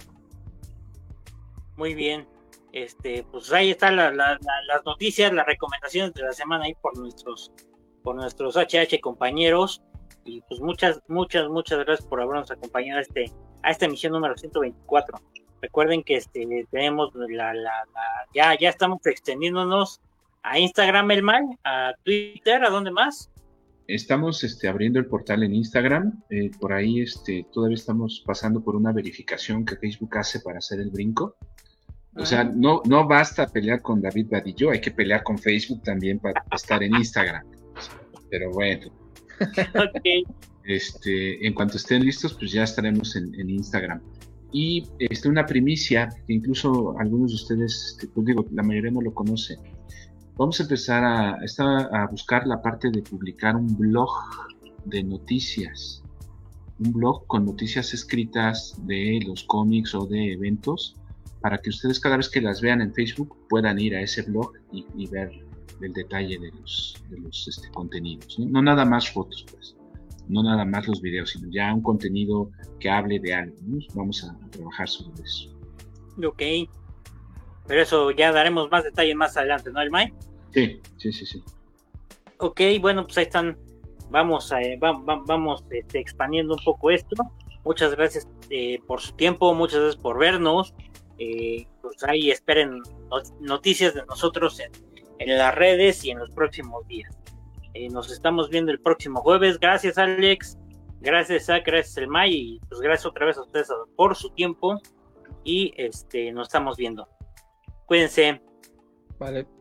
Muy bien, pues ahí están las noticias, las recomendaciones de la semana ahí por nuestros HH compañeros, y pues muchas gracias por habernos acompañado a esta emisión número 124. Recuerden que tenemos ya estamos extendiéndonos a Instagram, a Twitter, ¿a dónde más? Estamos abriendo el portal en Instagram, por ahí todavía estamos pasando por una verificación que Facebook hace para hacer el brinco. O sea, no basta pelear con David Vadillo, hay que pelear con Facebook también para estar en Instagram. Pero bueno. Okay. En cuanto estén listos, pues ya estaremos en Instagram. Y una primicia, que incluso algunos de ustedes, pues digo, la mayoría no lo conoce. vamos a empezar a buscar la parte de publicar un blog de noticias. Un blog con noticias escritas de los cómics o de eventos, para que ustedes cada vez que las vean en Facebook puedan ir a ese blog y ver el detalle de los contenidos, ¿no? No nada más fotos, pues, no nada más los videos, sino ya un contenido que hable de algo, ¿no? Vamos a trabajar sobre eso. Ok, pero eso ya daremos más detalles más adelante, ¿no, Mike? Sí. Ok, bueno, pues ahí están. Vamos expandiendo un poco esto. Muchas gracias por su tiempo, muchas gracias por vernos. Pues ahí esperen noticias de nosotros en las redes y en los próximos días. Nos estamos viendo el próximo jueves. Gracias, Alex. Gracias, Zach. Gracias, el May. Y pues gracias otra vez a ustedes por su tiempo. Y nos estamos viendo. Cuídense. Vale.